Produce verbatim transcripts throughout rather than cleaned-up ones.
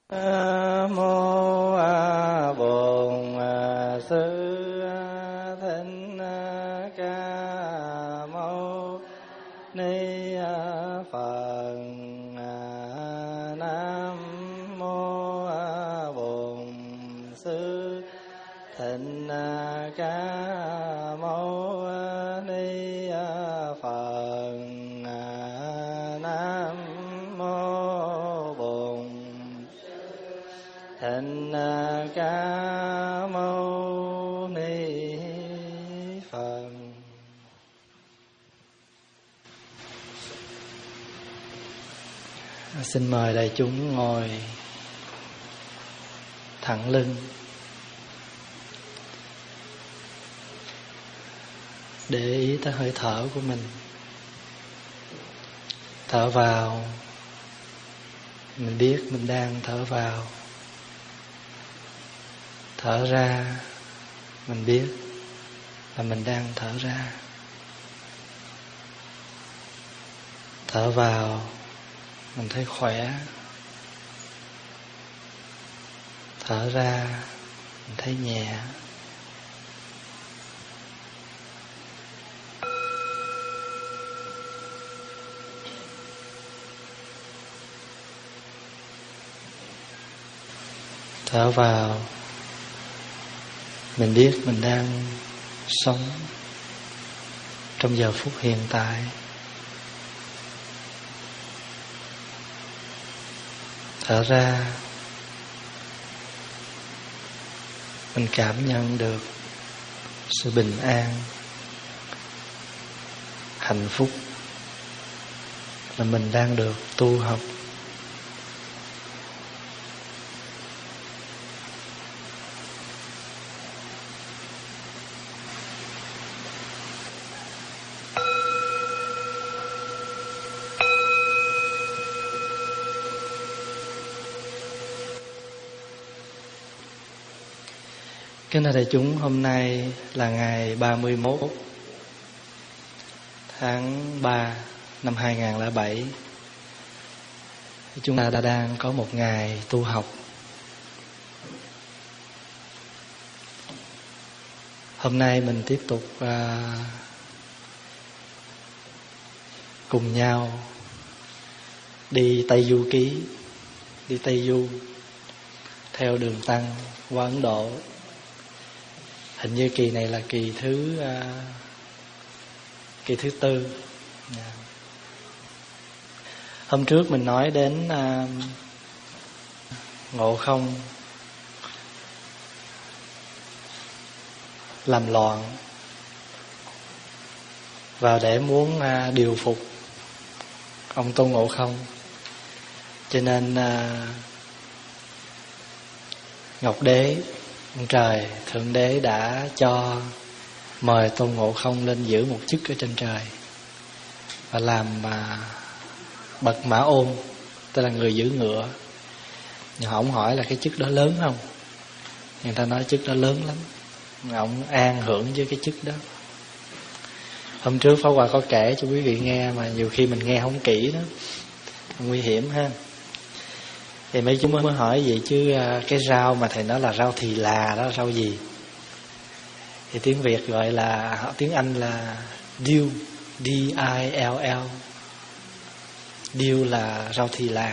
Nam mô Bổn Sư Thích Ca Mâu Ni Phật. Nam mô Bổn Sư Thích Ca Mâu Ni Phật. Nam mô Bổn Thích Ca Mâu Ni Phật. Xin mời đại chúng ngồi thẳng lưng, để ý tới hơi thở của mình. Thở vào, mình biết mình đang thở vào. Thở ra, mình biết là mình đang thở ra. Thở vào, mình thấy khỏe. Thở ra, mình thấy nhẹ. Thở vào, mình biết mình đang sống trong giờ phút hiện tại. Thở ra, mình cảm nhận được sự bình an, hạnh phúc là mình đang được tu học. Kính thưa đại chúng, hôm nay là ngày ba mươi mốt tháng ba năm hai nghìn không trăm lẻ bảy. Chúng ta đã đang có một ngày tu học. Hôm nay mình tiếp tục uh, cùng nhau đi Tây Du Ký, đi Tây Du theo đường Tăng qua Ấn Độ. Hình như kỳ này là kỳ thứ uh, kỳ thứ tư. Yeah. Hôm trước mình nói đến uh, Ngộ Không làm loạn và để muốn uh, điều phục ông Tôn Ngộ Không, cho nên uh, Ngọc Đế, ông trời Thượng Đế đã cho mời Tôn Ngộ Không lên giữ một chức ở trên trời và làm mà bậc mã ôn, tức là người giữ ngựa. Nhưng ông hỏi là cái chức đó lớn không? Người ta nói chức đó lớn lắm, ông an hưởng với cái chức đó. Hôm trước Pháp Hòa có kể cho quý vị nghe mà nhiều khi mình nghe không kỹ đó, nguy hiểm ha. Thì mấy chúng mới hỏi vậy chứ cái rau mà thầy nói là rau thì là đó, rau gì? Thì tiếng Việt gọi là, tiếng Anh là dill, D I L L. Dill là rau thì là.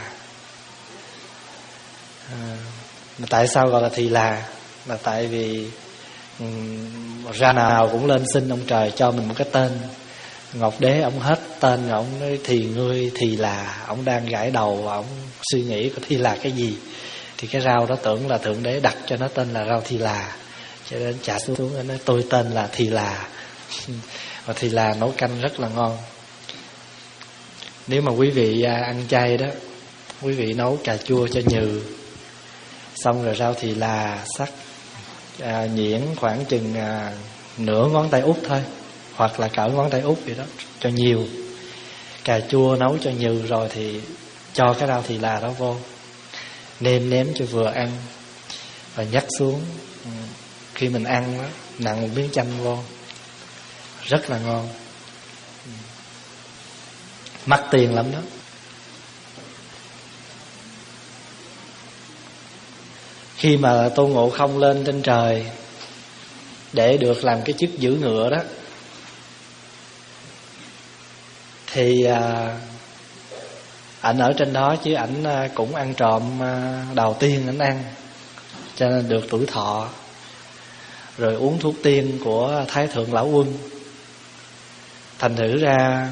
À, mà tại sao gọi là thì là? Là tại vì um, ra nào cũng lên xin ông trời cho mình một cái tên. Ngọc Đế ông hết tên rồi, ông nói thì ngươi thì là, ông đang gãi đầu và ông suy nghĩ có thì là cái gì. Thì cái rau đó tưởng là Thượng Đế đặt cho nó tên là rau thì là, cho nên trả xuống nói tôi tên là thì là. Và thì là nấu canh rất là ngon. Nếu mà quý vị ăn chay đó, quý vị nấu cà chua cho nhừ, xong rồi rau thì là sắc à, nhuyễn khoảng chừng à, nửa ngón tay út thôi, hoặc là cỡ ngón tay út vậy đó, cho nhiều. Cà chua nấu cho nhừ rồi thì cho cái rau thì là đó vô, nêm nếm cho vừa ăn, và nhắc xuống khi mình ăn đó, nặn một miếng chanh vô, rất là ngon. Mắc tiền lắm đó. Khi mà Tôn Ngộ Không lên trên trời để được làm cái chức giữ ngựa đó, thì à, ảnh ở trên đó chứ ảnh cũng ăn trộm đầu tiên ảnh ăn, cho nên được tuổi thọ. Rồi uống thuốc tiên của Thái Thượng Lão Quân. Thành thử ra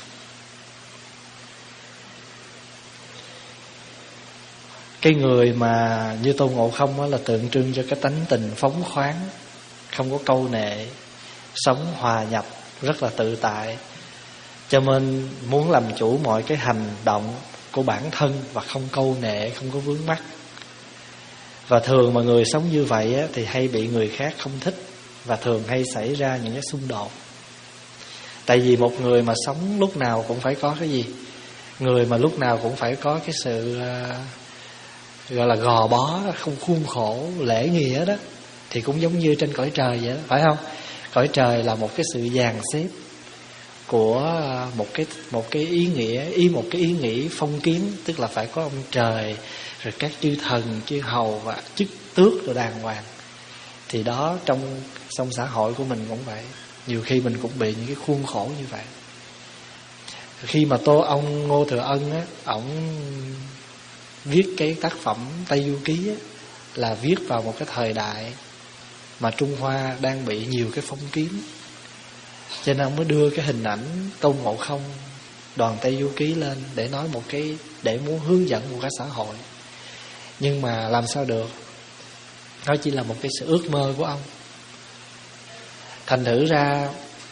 cái người mà như Tôn Ngộ Không đó là tượng trưng cho cái tánh tình phóng khoáng, không có câu nệ, sống hòa nhập rất là tự tại, cho nên muốn làm chủ mọi cái hành động của bản thân và không câu nệ, không có vướng mắc. Và thường mà người sống như vậy á, thì hay bị người khác không thích, và thường hay xảy ra những cái xung đột. Tại vì một người mà sống lúc nào cũng phải có cái gì, người mà lúc nào cũng phải có cái sự uh, gọi là gò bó, không khuôn khổ, lễ nghĩa đó, thì cũng giống như trên cõi trời vậy đó, phải không? Cõi trời là một cái sự dàn xếp của một cái một cái ý nghĩa, ý một cái ý nghĩ phong kiến, tức là phải có ông trời, rồi các chư thần, chư hầu và chức tước rồi đàng hoàng. Thì đó, trong trong xã hội của mình cũng vậy, nhiều khi mình cũng bị những cái khuôn khổ như vậy. Khi mà tô ông Ngô Thừa Ân á, ổng viết cái tác phẩm Tây Du Ký á, là viết vào một cái thời đại mà Trung Hoa đang bị nhiều cái phong kiến, cho nên ông mới đưa cái hình ảnh Tôn Ngộ Không, đoàn Tây Du Ký lên để nói một cái, để muốn hướng dẫn một cái xã hội. Nhưng mà làm sao được, nó chỉ là một cái sự ước mơ của ông. Thành thử ra,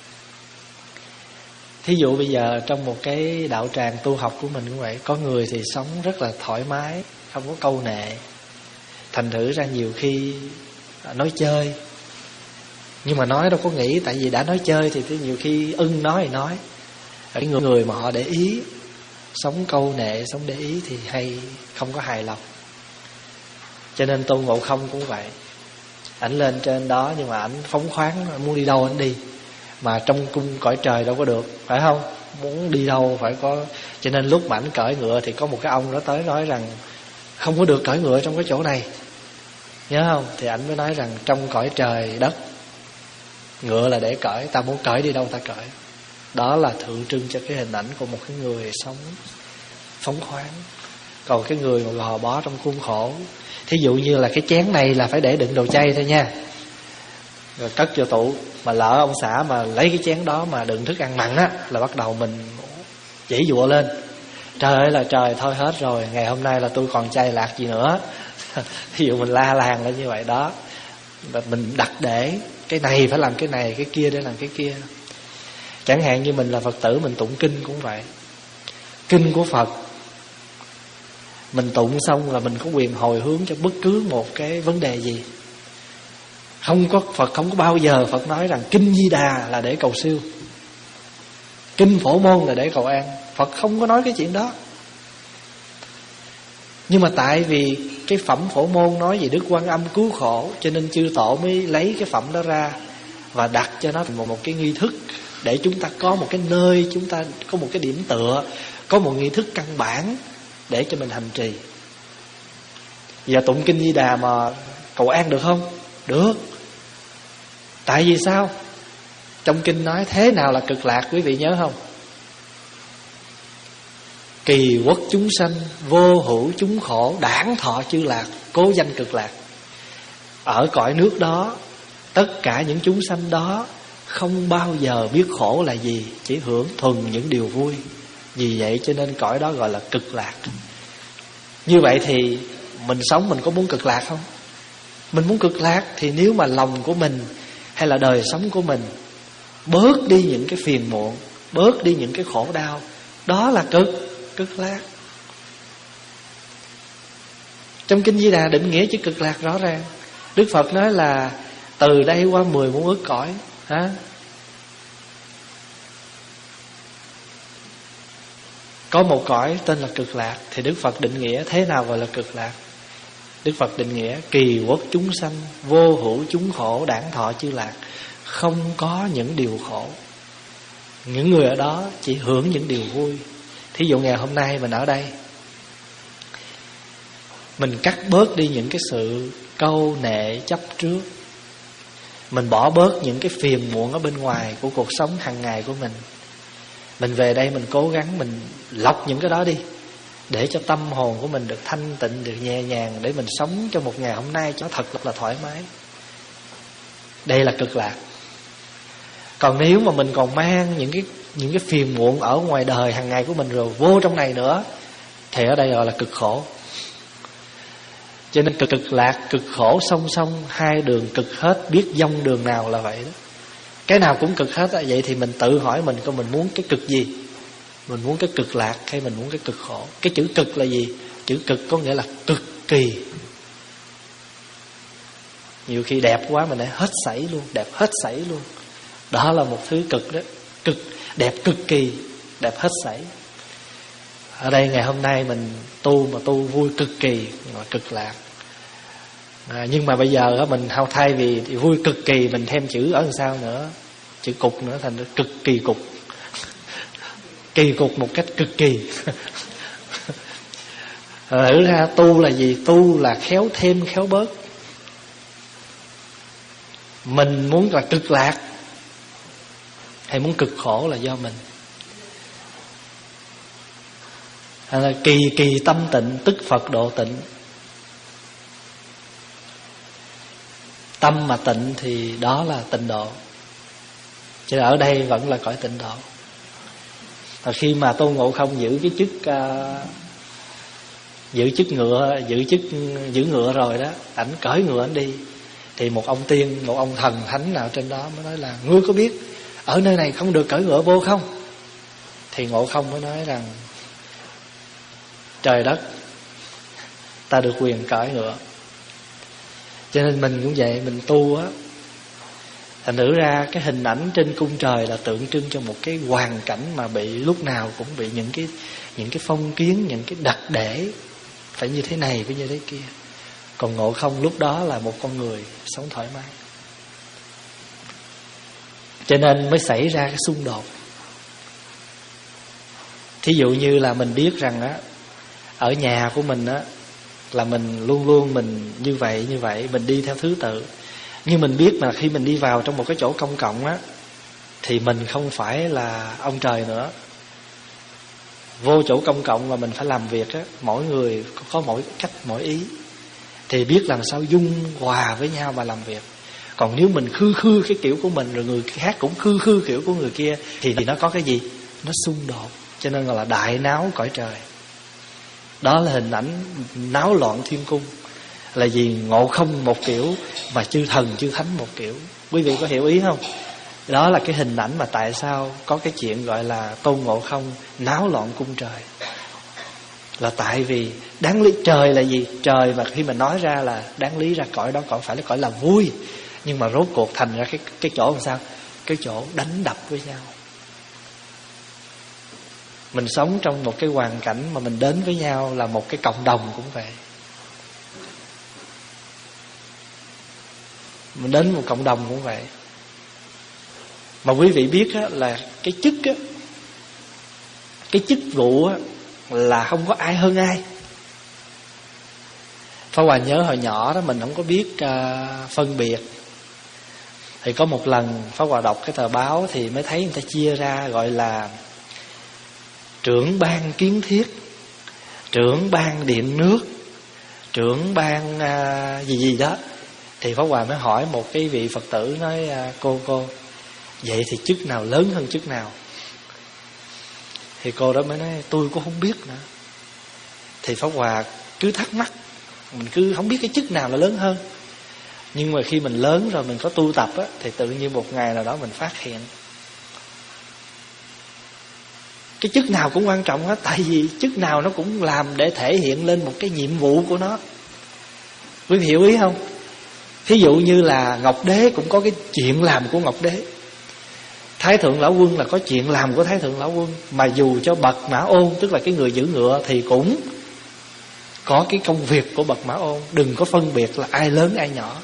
thí dụ bây giờ trong một cái đạo tràng tu học của mình cũng vậy, có người thì sống rất là thoải mái, không có câu nệ. Thành thử ra nhiều khi nói chơi, nhưng mà nói đâu có nghĩ, tại vì đã nói chơi thì nhiều khi ưng nói thì nói. Cái người, người mà họ để ý, sống câu nệ, sống để ý thì hay không có hài lòng. Cho nên Tôn Ngộ Không cũng vậy, ảnh lên trên đó nhưng mà ảnh phóng khoáng, muốn đi đâu ảnh đi. Mà trong cung cõi trời đâu có được, phải không? Muốn đi đâu phải có. Cho nên lúc mà ảnh cởi ngựa thì có một cái ông đó tới nói rằng không có được cởi ngựa trong cái chỗ này, nhớ không? Thì ảnh mới nói rằng trong cõi trời đất, ngựa là để cởi, ta muốn cởi đi đâu ta cởi. Đó là tượng trưng cho cái hình ảnh của một cái người sống phóng khoáng. Còn cái người mà gò bó trong khuôn khổ, thí dụ như là cái chén này là phải để đựng đồ chay thôi nha, rồi cất vô tủ. Mà lỡ ông xã mà lấy cái chén đó mà đựng thức ăn mặn á, là bắt đầu mình dãy dụa lên. Trời ơi là trời, thôi hết rồi, ngày hôm nay là tôi còn chay lạc gì nữa. Ví dụ mình la làng lên như vậy đó. Mình đặt để cái này phải làm cái này, cái kia để làm cái kia. Chẳng hạn như mình là Phật tử, mình tụng kinh cũng vậy. Kinh của Phật mình tụng xong là mình có quyền hồi hướng cho bất cứ một cái vấn đề gì. Không có, Phật không có bao giờ Phật nói rằng kinh Di Đà là để cầu siêu, kinh Phổ Môn là để cầu an. Phật không có nói cái chuyện đó. Nhưng mà tại vì cái phẩm Phổ Môn nói về Đức Quan Âm cứu khổ, cho nên chư tổ mới lấy cái phẩm đó ra và đặt cho nó thành một, một cái nghi thức, để chúng ta có một cái nơi, chúng ta có một cái điểm tựa, có một nghi thức căn bản để cho mình hành trì. Giờ tụng kinh Di Đà mà cầu an được không? Được. Tại vì sao? Trong kinh nói thế nào là cực lạc, quý vị nhớ không? Kỳ quốc chúng sanh, vô hữu chúng khổ, đản thọ chư lạc, cố danh cực lạc. Ở cõi nước đó, tất cả những chúng sanh đó không bao giờ biết khổ là gì, chỉ hưởng thuần những điều vui. Vì vậy cho nên cõi đó gọi là cực lạc. Như vậy thì mình sống mình có muốn cực lạc không? Mình muốn cực lạc thì nếu mà lòng của mình hay là đời sống của mình bớt đi những cái phiền muộn, bớt đi những cái khổ đau, đó là cực, cực lạc. Trong kinh Di Đà định nghĩa chữ cực lạc rõ ràng. Đức Phật nói là từ đây qua mười muôn ức cõi, hả? Có một cõi tên là cực lạc. Thì Đức Phật định nghĩa thế nào gọi là cực lạc? Đức Phật định nghĩa kỳ quốc chúng sanh, vô hữu chúng khổ, đản thọ chư lạc. Không có những điều khổ. Những người ở đó chỉ hưởng những điều vui. Thí dụ ngày hôm nay mình ở đây, mình cắt bớt đi những cái sự câu nệ chấp trước. Mình bỏ bớt những cái phiền muộn ở bên ngoài của cuộc sống hàng ngày của mình. Mình về đây mình cố gắng mình lọc những cái đó đi, để cho tâm hồn của mình được thanh tịnh, được nhẹ nhàng, để mình sống cho một ngày hôm nay cho thật là thoải mái. Đây là cực lạc. Còn nếu mà mình còn mang những cái những cái phiền muộn ở ngoài đời hàng ngày của mình rồi vô trong này nữa, thì ở đây gọi là cực khổ. Cho nên cực cực lạc, cực khổ song song, hai đường cực hết, biết dông đường nào là vậy đó. Cái nào cũng cực hết á. Vậy thì mình tự hỏi mình coi mình muốn cái cực gì? Mình muốn cái cực lạc hay mình muốn cái cực khổ? Cái chữ cực là gì? Chữ cực có nghĩa là cực kỳ. Nhiều khi đẹp quá mình lại hết sảy luôn, đẹp hết sảy luôn. Đó là một thứ cực đó. Cực, đẹp cực kỳ, đẹp hết sảy. Ở đây ngày hôm nay mình tu mà tu vui cực kỳ, là cực lạc. À, nhưng mà bây giờ đó, mình thay vì vui cực kỳ mình thêm chữ ở đằng sau nữa, chữ cục nữa, thành cực kỳ cục. Kỳ cục một cách cực kỳ. Thử ra tu là gì? Tu là khéo thêm khéo bớt. Mình muốn là cực lạc hay muốn cực khổ là do mình. Hay là kỳ kỳ tâm tịnh tức Phật độ tịnh. Tâm mà tịnh thì đó là tịnh độ. Chứ ở đây vẫn là cõi tịnh độ. Và khi mà Tôn Ngộ Không giữ cái chức uh, giữ chức ngựa, giữ chức giữ ngựa rồi đó, ảnh cởi ngựa ảnh đi, thì một ông tiên, một ông thần thánh nào trên đó mới nói là: ngươi có biết ở nơi này không được cởi ngựa vô không? Thì Ngộ Không mới nói rằng: trời đất, ta được quyền cởi ngựa. Cho nên mình cũng vậy, mình tu á, thành thử ra cái hình ảnh trên cung trời là tượng trưng cho một cái hoàn cảnh mà bị lúc nào cũng bị những cái những cái phong kiến, những cái đặc để phải như thế này, phải như thế kia. Còn Ngộ Không lúc đó là một con người sống thoải mái. Cho nên mới xảy ra cái xung đột. Thí dụ như là mình biết rằng á, ở nhà của mình á là mình luôn luôn mình như vậy như vậy, mình đi theo thứ tự. Nhưng mình biết mà khi mình đi vào trong một cái chỗ công cộng á, thì mình không phải là ông trời nữa. Vô chỗ công cộng mà mình phải làm việc á, mỗi người có mỗi cách mỗi ý, thì biết làm sao dung hòa với nhau mà làm việc. Còn nếu mình khư khư cái kiểu của mình, rồi người khác cũng khư khư kiểu của người kia, thì nó có cái gì? Nó xung đột. Cho nên gọi là đại náo cõi trời. Đó là hình ảnh náo loạn thiên cung. Là vì Ngộ Không một kiểu mà chư thần chư thánh một kiểu. Quý vị có hiểu ý không? Đó là cái hình ảnh mà tại sao có cái chuyện gọi là Tôn Ngộ Không náo loạn cung trời. Là tại vì đáng lý trời là gì? Trời mà khi mà nói ra là đáng lý ra cõi đó cõi phải là cõi là vui, nhưng mà rốt cuộc thành ra cái cái chỗ làm sao? Cái chỗ đánh đập với nhau. Mình sống trong một cái hoàn cảnh mà mình đến với nhau là một cái cộng đồng cũng vậy. Mình đến một cộng đồng cũng vậy. Mà quý vị biết á, là cái chức á, cái chức vụ á, là không có ai hơn ai. Pháp Hòa nhớ hồi nhỏ đó mình không có biết uh, phân biệt. Thì có một lần Pháp Hòa đọc cái tờ báo thì mới thấy người ta chia ra gọi là trưởng ban kiến thiết, trưởng ban điện nước, trưởng ban uh, gì gì đó. Thì Pháp Hòa mới hỏi một cái vị Phật tử, nói uh, cô cô vậy thì chức nào lớn hơn chức nào? Thì cô đó mới nói tôi cũng không biết nữa. Thì Pháp Hòa cứ thắc mắc, mình cứ không biết cái chức nào là lớn hơn. Nhưng mà khi mình lớn rồi mình có tu tập á, thì tự nhiên một ngày nào đó mình phát hiện cái chức nào cũng quan trọng hết. Tại vì chức nào nó cũng làm để thể hiện lên một cái nhiệm vụ của nó. Quý vị hiểu ý không? Thí dụ như là Ngọc Đế cũng có cái chuyện làm của Ngọc Đế, Thái Thượng Lão Quân là có chuyện làm của Thái Thượng Lão Quân. Mà dù cho bậc Mã Ôn, tức là cái người giữ ngựa, thì cũng có cái công việc của bậc Mã Ôn. Đừng có phân biệt là ai lớn ai nhỏ.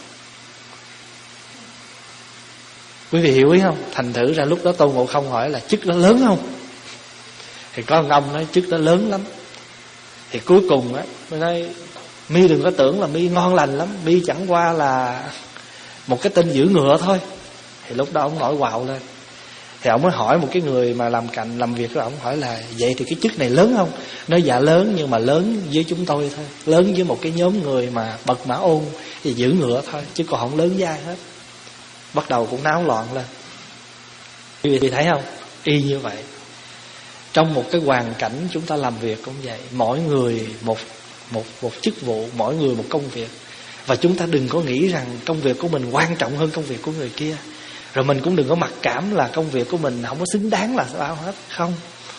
Quý vị hiểu ý không? Thành thử ra lúc đó Tôn Ngộ Không hỏi là chức đó lớn không? Thì có một ông nói chức đó lớn lắm. Thì cuối cùng á mới nói Mi đừng có tưởng là Mi ngon lành lắm, Mi chẳng qua là một cái tên giữ ngựa thôi. Thì lúc đó ông nổi quạo lên. Thì ông mới hỏi một cái người mà làm cạnh làm việc đó, ông hỏi là vậy thì cái chức này lớn không? Nói dạ lớn, nhưng mà lớn với chúng tôi thôi, lớn với một cái nhóm người mà bậc mã ôn thì giữ ngựa thôi, chứ còn không lớn với ai hết. Bắt đầu cũng náo loạn lên. Quý vị thấy không? Y như vậy. Trong một cái hoàn cảnh chúng ta làm việc cũng vậy, mỗi người một một một chức vụ, mỗi người một công việc. Và chúng ta đừng có nghĩ rằng công việc của mình quan trọng hơn công việc của người kia. Rồi mình cũng đừng có mặc cảm là công việc của mình không có xứng đáng là sao hết. Không.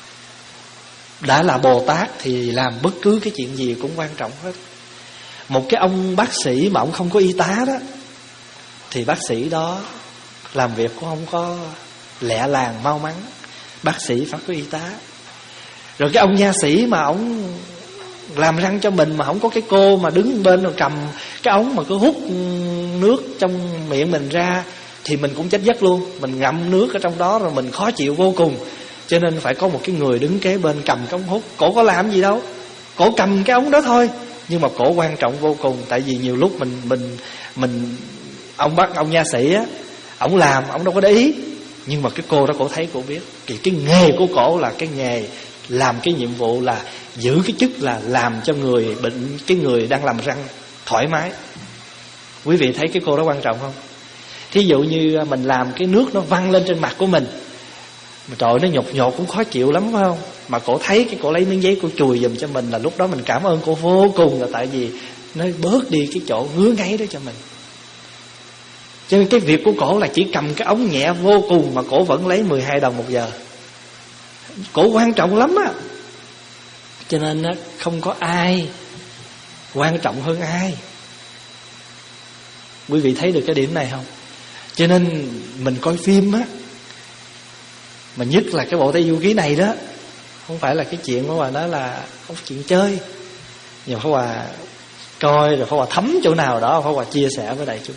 Đã là Bồ Tát thì làm bất cứ cái chuyện gì cũng quan trọng hết. Một cái ông bác sĩ mà ông không có y tá đó, thì bác sĩ đó làm việc cũng không có lẹ làng mau mắn. Bác sĩ phải có y tá. Rồi cái ông nha sĩ mà ông làm răng cho mình mà không có cái cô mà đứng bên rồi cầm cái ống mà cứ hút nước trong miệng mình ra, thì mình cũng chết giấc luôn. Mình ngậm nước ở trong đó rồi mình khó chịu vô cùng. Cho nên phải có một cái người đứng kế bên cầm cái ống hút. Cổ có làm gì đâu, cổ cầm cái ống đó thôi, nhưng mà cổ quan trọng vô cùng. Tại vì nhiều lúc mình mình mình ông bác ông nha sĩ á, ổng làm ổng đâu có để ý, nhưng mà cái cô đó cổ thấy, cổ biết. Thì cái nghề của cổ là cái nghề làm cái nhiệm vụ là giữ cái chức là làm cho người bệnh, cái người đang làm răng thoải mái. Quý vị thấy cái cô đó quan trọng không? Thí dụ như mình làm cái nước nó văng lên trên mặt của mình, trời ơi, nó nhột nhột cũng khó chịu lắm phải không? Mà cổ thấy cái cổ lấy miếng giấy cổ chùi giùm cho mình, là lúc đó mình cảm ơn cổ vô cùng, là tại vì nó bớt đi cái chỗ ngứa ngáy đó cho mình. Cho nên cái việc của cổ là chỉ cầm cái ống nhẹ vô cùng mà cổ vẫn lấy mười hai đồng một giờ. Cổ quan trọng lắm á. Cho nên không có ai quan trọng hơn ai. Quý vị thấy được cái điểm này không? Cho nên mình coi phim á, mà nhất là cái bộ Tây Du Ký này đó, không phải là cái chuyện của bà nói là không phải chuyện chơi. Nhưng mà Pháp Hòa coi rồi Pháp Hòa thấm chỗ nào đó, Pháp Hòa chia sẻ với đại chúng.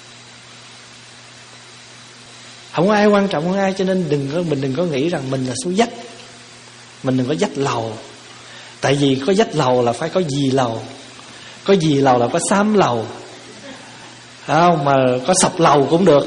Không có ai quan trọng hơn ai. Cho nên đừng có, mình đừng có nghĩ rằng mình là số dách. Mình đừng có dách lầu. Tại vì có dách lầu là phải có dì lầu, có dì lầu là có xám lầu, không, mà có sập lầu cũng được.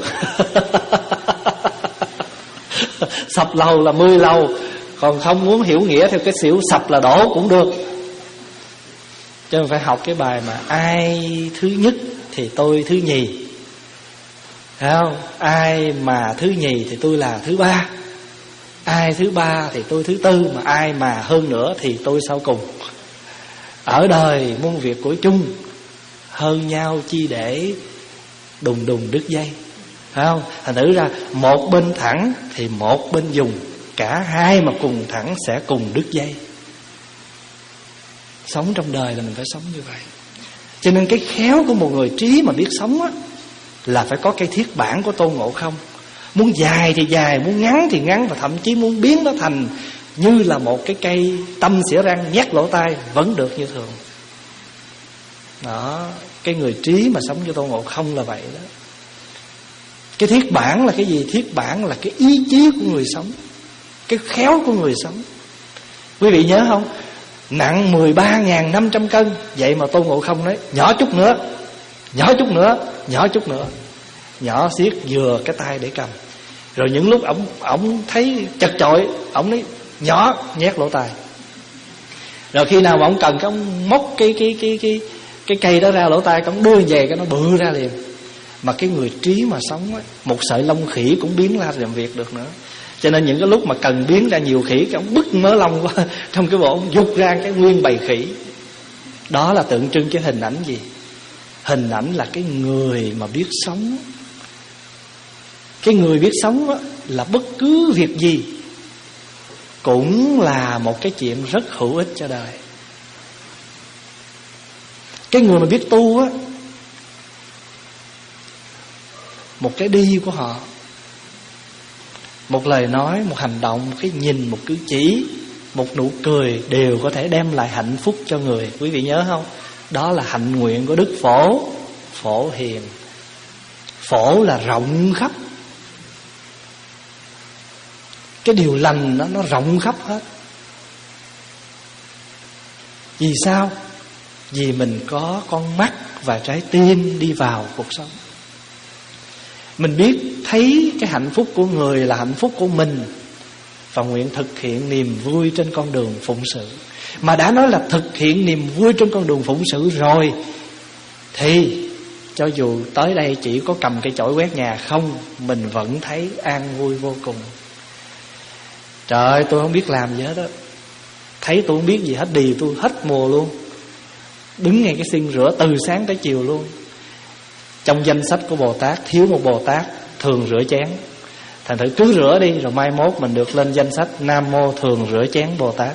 Sập lầu là mười lầu. Còn không muốn hiểu nghĩa theo cái xỉu sập là đổ cũng được. Cho nên phải học cái bài mà ai thứ nhất thì tôi thứ nhì, thấy không? Ai mà thứ nhì thì tôi là thứ ba, ai thứ ba thì tôi thứ tư, mà ai mà hơn nữa thì tôi sau cùng. Ở đời muôn việc của chung, hơn nhau chi để đùng đùng đứt dây, phải không? Thành thử ra một bên thẳng thì một bên dùng, cả hai mà cùng thẳng sẽ cùng đứt dây. Sống trong đời là mình phải sống như vậy. Cho nên cái khéo của một người trí mà biết sống á, là phải có cây thiết bản của Tôn Ngộ Không. Muốn dài thì dài, muốn ngắn thì ngắn, và thậm chí muốn biến nó thành như là một cái cây tâm xỉa răng nhét lỗ tai vẫn được như thường. Đó, cái người trí mà sống như Tôn Ngộ Không là vậy đó. Cái thiết bản là cái gì? Thiết bản là cái ý chí của người sống, cái khéo của người sống. Quý vị nhớ không? Nặng mười ba nghìn năm trăm cân, vậy mà Tôn Ngộ Không nói nhỏ chút nữa, nhỏ chút nữa, nhỏ chút nữa, nhỏ xiết vừa cái tay để cầm. Rồi những lúc ổng ổng thấy chật chội, ổng nói nhỏ, nhét lỗ tai. Rồi khi nào mà ổng cần, cái ổng móc cái cái cái cái cái cây đó ra lỗ tai, cái ổng đưa về cái nó bự ra liền. Mà cái người trí mà sống á, một sợi lông khỉ cũng biến ra làm việc được nữa. Cho nên những cái lúc mà cần biến ra nhiều khỉ, cái ổng bứt mớ lông qua trong cái bộ, ổng dục ra cái nguyên bầy khỉ. Đó là tượng trưng cái hình ảnh gì? Hình ảnh là cái người mà biết sống. Cái người biết sống á, là bất cứ việc gì cũng là một cái chuyện rất hữu ích cho đời. Cái người mà biết tu á, một cái đi của họ, một lời nói, một hành động, một cái nhìn, một cử chỉ, một nụ cười đều có thể đem lại hạnh phúc cho người. Quý vị nhớ không? Đó là hạnh nguyện của Đức Phổ. Phổ hiền. Phổ là rộng khắp. Cái điều lành đó nó rộng khắp hết. Vì sao? Vì mình có con mắt và trái tim đi vào cuộc sống. Mình biết thấy cái hạnh phúc của người là hạnh phúc của mình, và nguyện thực hiện niềm vui trên con đường phụng sự. Mà đã nói là thực hiện niềm vui trên con đường phụng sự rồi, thì cho dù tới đây chỉ có cầm cây chổi quét nhà không, mình vẫn thấy an vui vô cùng. Trời ơi, tôi không biết làm gì hết đó. Thấy tôi không biết gì hết, đì tôi hết mùa luôn. Đứng ngay cái sink rửa từ sáng tới chiều luôn. Trong danh sách của Bồ Tát thiếu một Bồ Tát thường rửa chén. Thành thử cứ rửa đi, rồi mai mốt mình được lên danh sách Nam Mô Thường Rửa Chén Bồ Tát.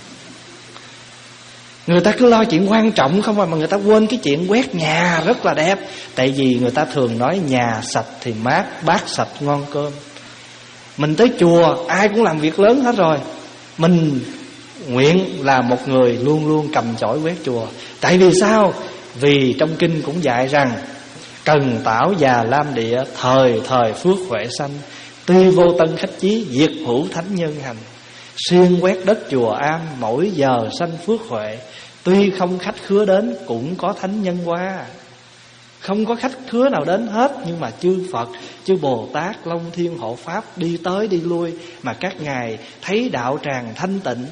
Người ta cứ lo chuyện quan trọng không mà người ta quên cái chuyện quét nhà rất là đẹp. Tại vì người ta thường nói nhà sạch thì mát, bát sạch ngon cơm. Mình tới chùa ai cũng làm việc lớn hết rồi, mình nguyện là một người luôn luôn cầm chổi quét chùa. Tại vì sao? Vì trong kinh cũng dạy rằng cần tảo già lam địa, thời thời phước huệ sanh, tuy vô tân khách chí, diệt hữu thánh nhân hành. Xuyên quét đất chùa am, mỗi giờ sanh phước huệ, tuy không khách khứa đến, cũng có thánh nhân qua. Không có khách khứa nào đến hết, nhưng mà chư Phật, chư Bồ Tát, Long Thiên Hộ Pháp đi tới đi lui, mà các ngài thấy đạo tràng thanh tịnh,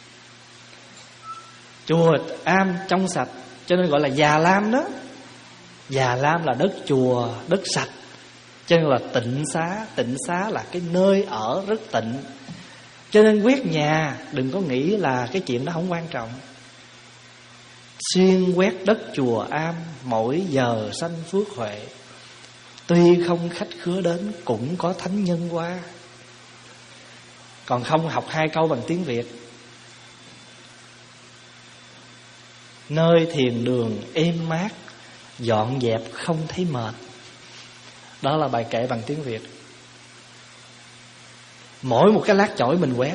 chùa am trong sạch, cho nên gọi là Già Lam đó. Già Lam là đất chùa, đất sạch, cho nên là tịnh xá. Tịnh xá là cái nơi ở rất tịnh. Cho nên quét nhà đừng có nghĩ là cái chuyện đó không quan trọng. Xuyên quét đất chùa am, mỗi giờ sanh phước huệ, tuy không khách khứa đến, cũng có thánh nhân qua. Còn không học hai câu bằng tiếng Việt. Nơi thiền đường êm mát, dọn dẹp không thấy mệt. Đó là bài kệ bằng tiếng Việt. Mỗi một cái lát chổi mình quét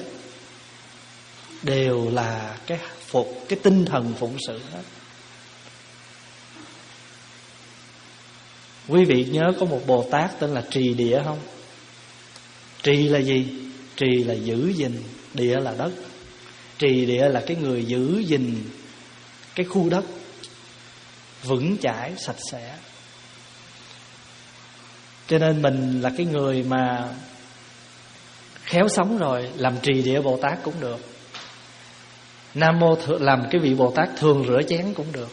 đều là cái phục, cái tinh thần phụng sự hết. Quý vị nhớ có một Bồ Tát tên là Trì Địa không? Trì là gì? Trì là giữ gìn, địa là đất. Trì Địa là cái người giữ gìn cái khu đất vững chãi, sạch sẽ. Cho nên mình là cái người mà khéo sống rồi, làm Trì Địa Bồ Tát cũng được. Nam Mô th- làm cái vị Bồ Tát thường rửa chén cũng được.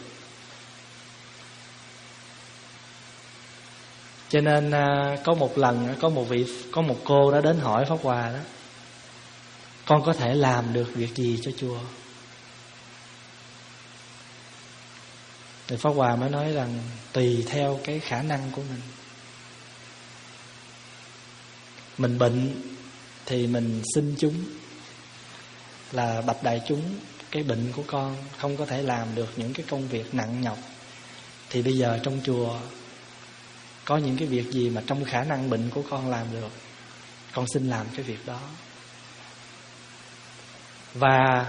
Cho nên à, có một lần có một vị có một cô đã đến hỏi Pháp Hòa đó: con có thể làm được việc gì cho chùa? Thì Pháp Hòa mới nói rằng tùy theo cái khả năng của mình. Mình bệnh thì mình xin chúng là bạch đại chúng, cái bệnh của con không có thể làm được những cái công việc nặng nhọc, thì bây giờ trong chùa có những cái việc gì mà trong khả năng bệnh của con làm được, con xin làm cái việc đó. Và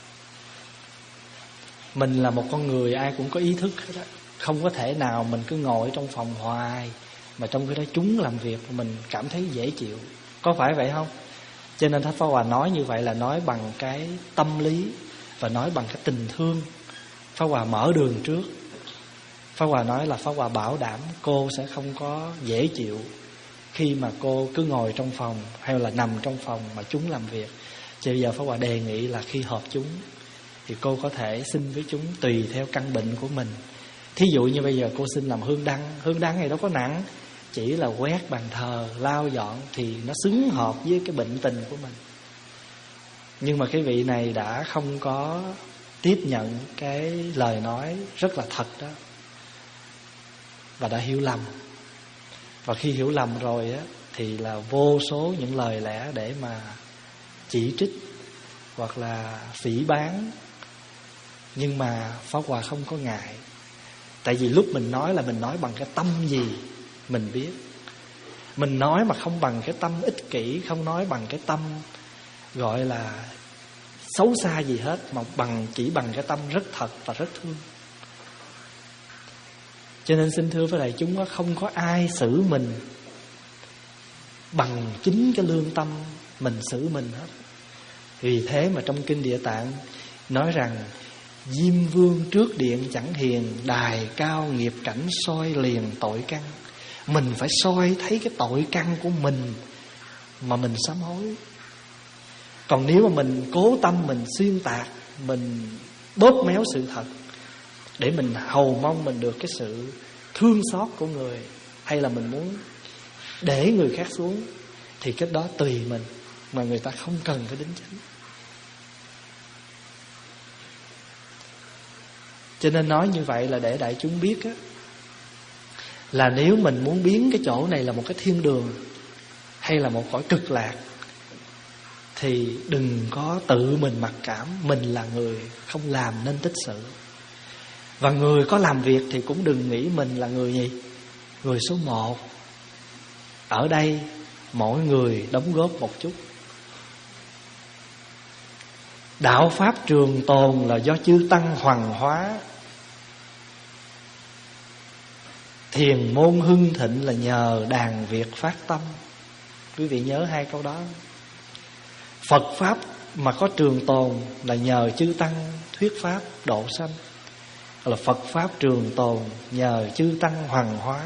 mình là một con người ai cũng có ý thức hết đó. Không có thể nào mình cứ ngồi trong phòng hoài mà trong cái đó chúng làm việc mình cảm thấy dễ chịu. Có phải vậy không? Cho nên Pháp Hòa nói như vậy là nói bằng cái tâm lý và nói bằng cái tình thương. Pháp Hòa mở đường trước. Pháp Hòa nói là Pháp Hòa bảo đảm cô sẽ không có dễ chịu khi mà cô cứ ngồi trong phòng hay là nằm trong phòng mà chúng làm việc. Cho bây giờ Pháp Hòa đề nghị là khi họp chúng thì cô có thể xin với chúng tùy theo căn bệnh của mình. Thí dụ như bây giờ cô xin làm hương đăng. Hương đăng này đâu có nặng, chỉ là quét bàn thờ, lau dọn thì nó xứng hợp với cái bệnh tình của mình. Nhưng mà cái vị này đã không có tiếp nhận cái lời nói rất là thật đó, và đã hiểu lầm. Và khi hiểu lầm rồi á thì là vô số những lời lẽ để mà chỉ trích hoặc là phỉ báng. Nhưng mà Pháp Hòa không có ngại. Tại vì lúc mình nói là mình nói bằng cái tâm gì mình biết. Mình nói mà không bằng cái tâm ích kỷ, không nói bằng cái tâm gọi là xấu xa gì hết, mà bằng chỉ bằng cái tâm rất thật và rất thương. Cho nên xin thưa với đại chúng, không có ai xử mình bằng chính cái lương tâm mình xử mình hết. Vì thế mà trong Kinh Địa Tạng nói rằng Diêm vương trước điện chẳng hiền, đài cao nghiệp cảnh soi liền tội căn. Mình phải soi thấy cái tội căn của mình mà mình sám hối. Còn nếu mà mình cố tâm mình xuyên tạc, mình bóp méo sự thật để mình hầu mong mình được cái sự thương xót của người, hay là mình muốn để người khác xuống, thì cái đó tùy mình, mà người ta không cần phải đính chính. Cho nên nói như vậy là để đại chúng biết á, là nếu mình muốn biến cái chỗ này là một cái thiên đường hay là một cõi cực lạc, thì đừng có tự mình mặc cảm mình là người không làm nên tích sự. Và người có làm việc thì cũng đừng nghĩ mình là người gì, người số một. Ở đây mỗi người đóng góp một chút. Đạo pháp trường tồn là do chư tăng hoằng hóa. Thiền môn hưng thịnh là nhờ đàn Việt phát tâm. Quý vị nhớ hai câu đó. Phật pháp mà có trường tồn là nhờ chư tăng thuyết pháp độ sanh. Là Phật pháp trường tồn nhờ chư tăng hoằng hóa.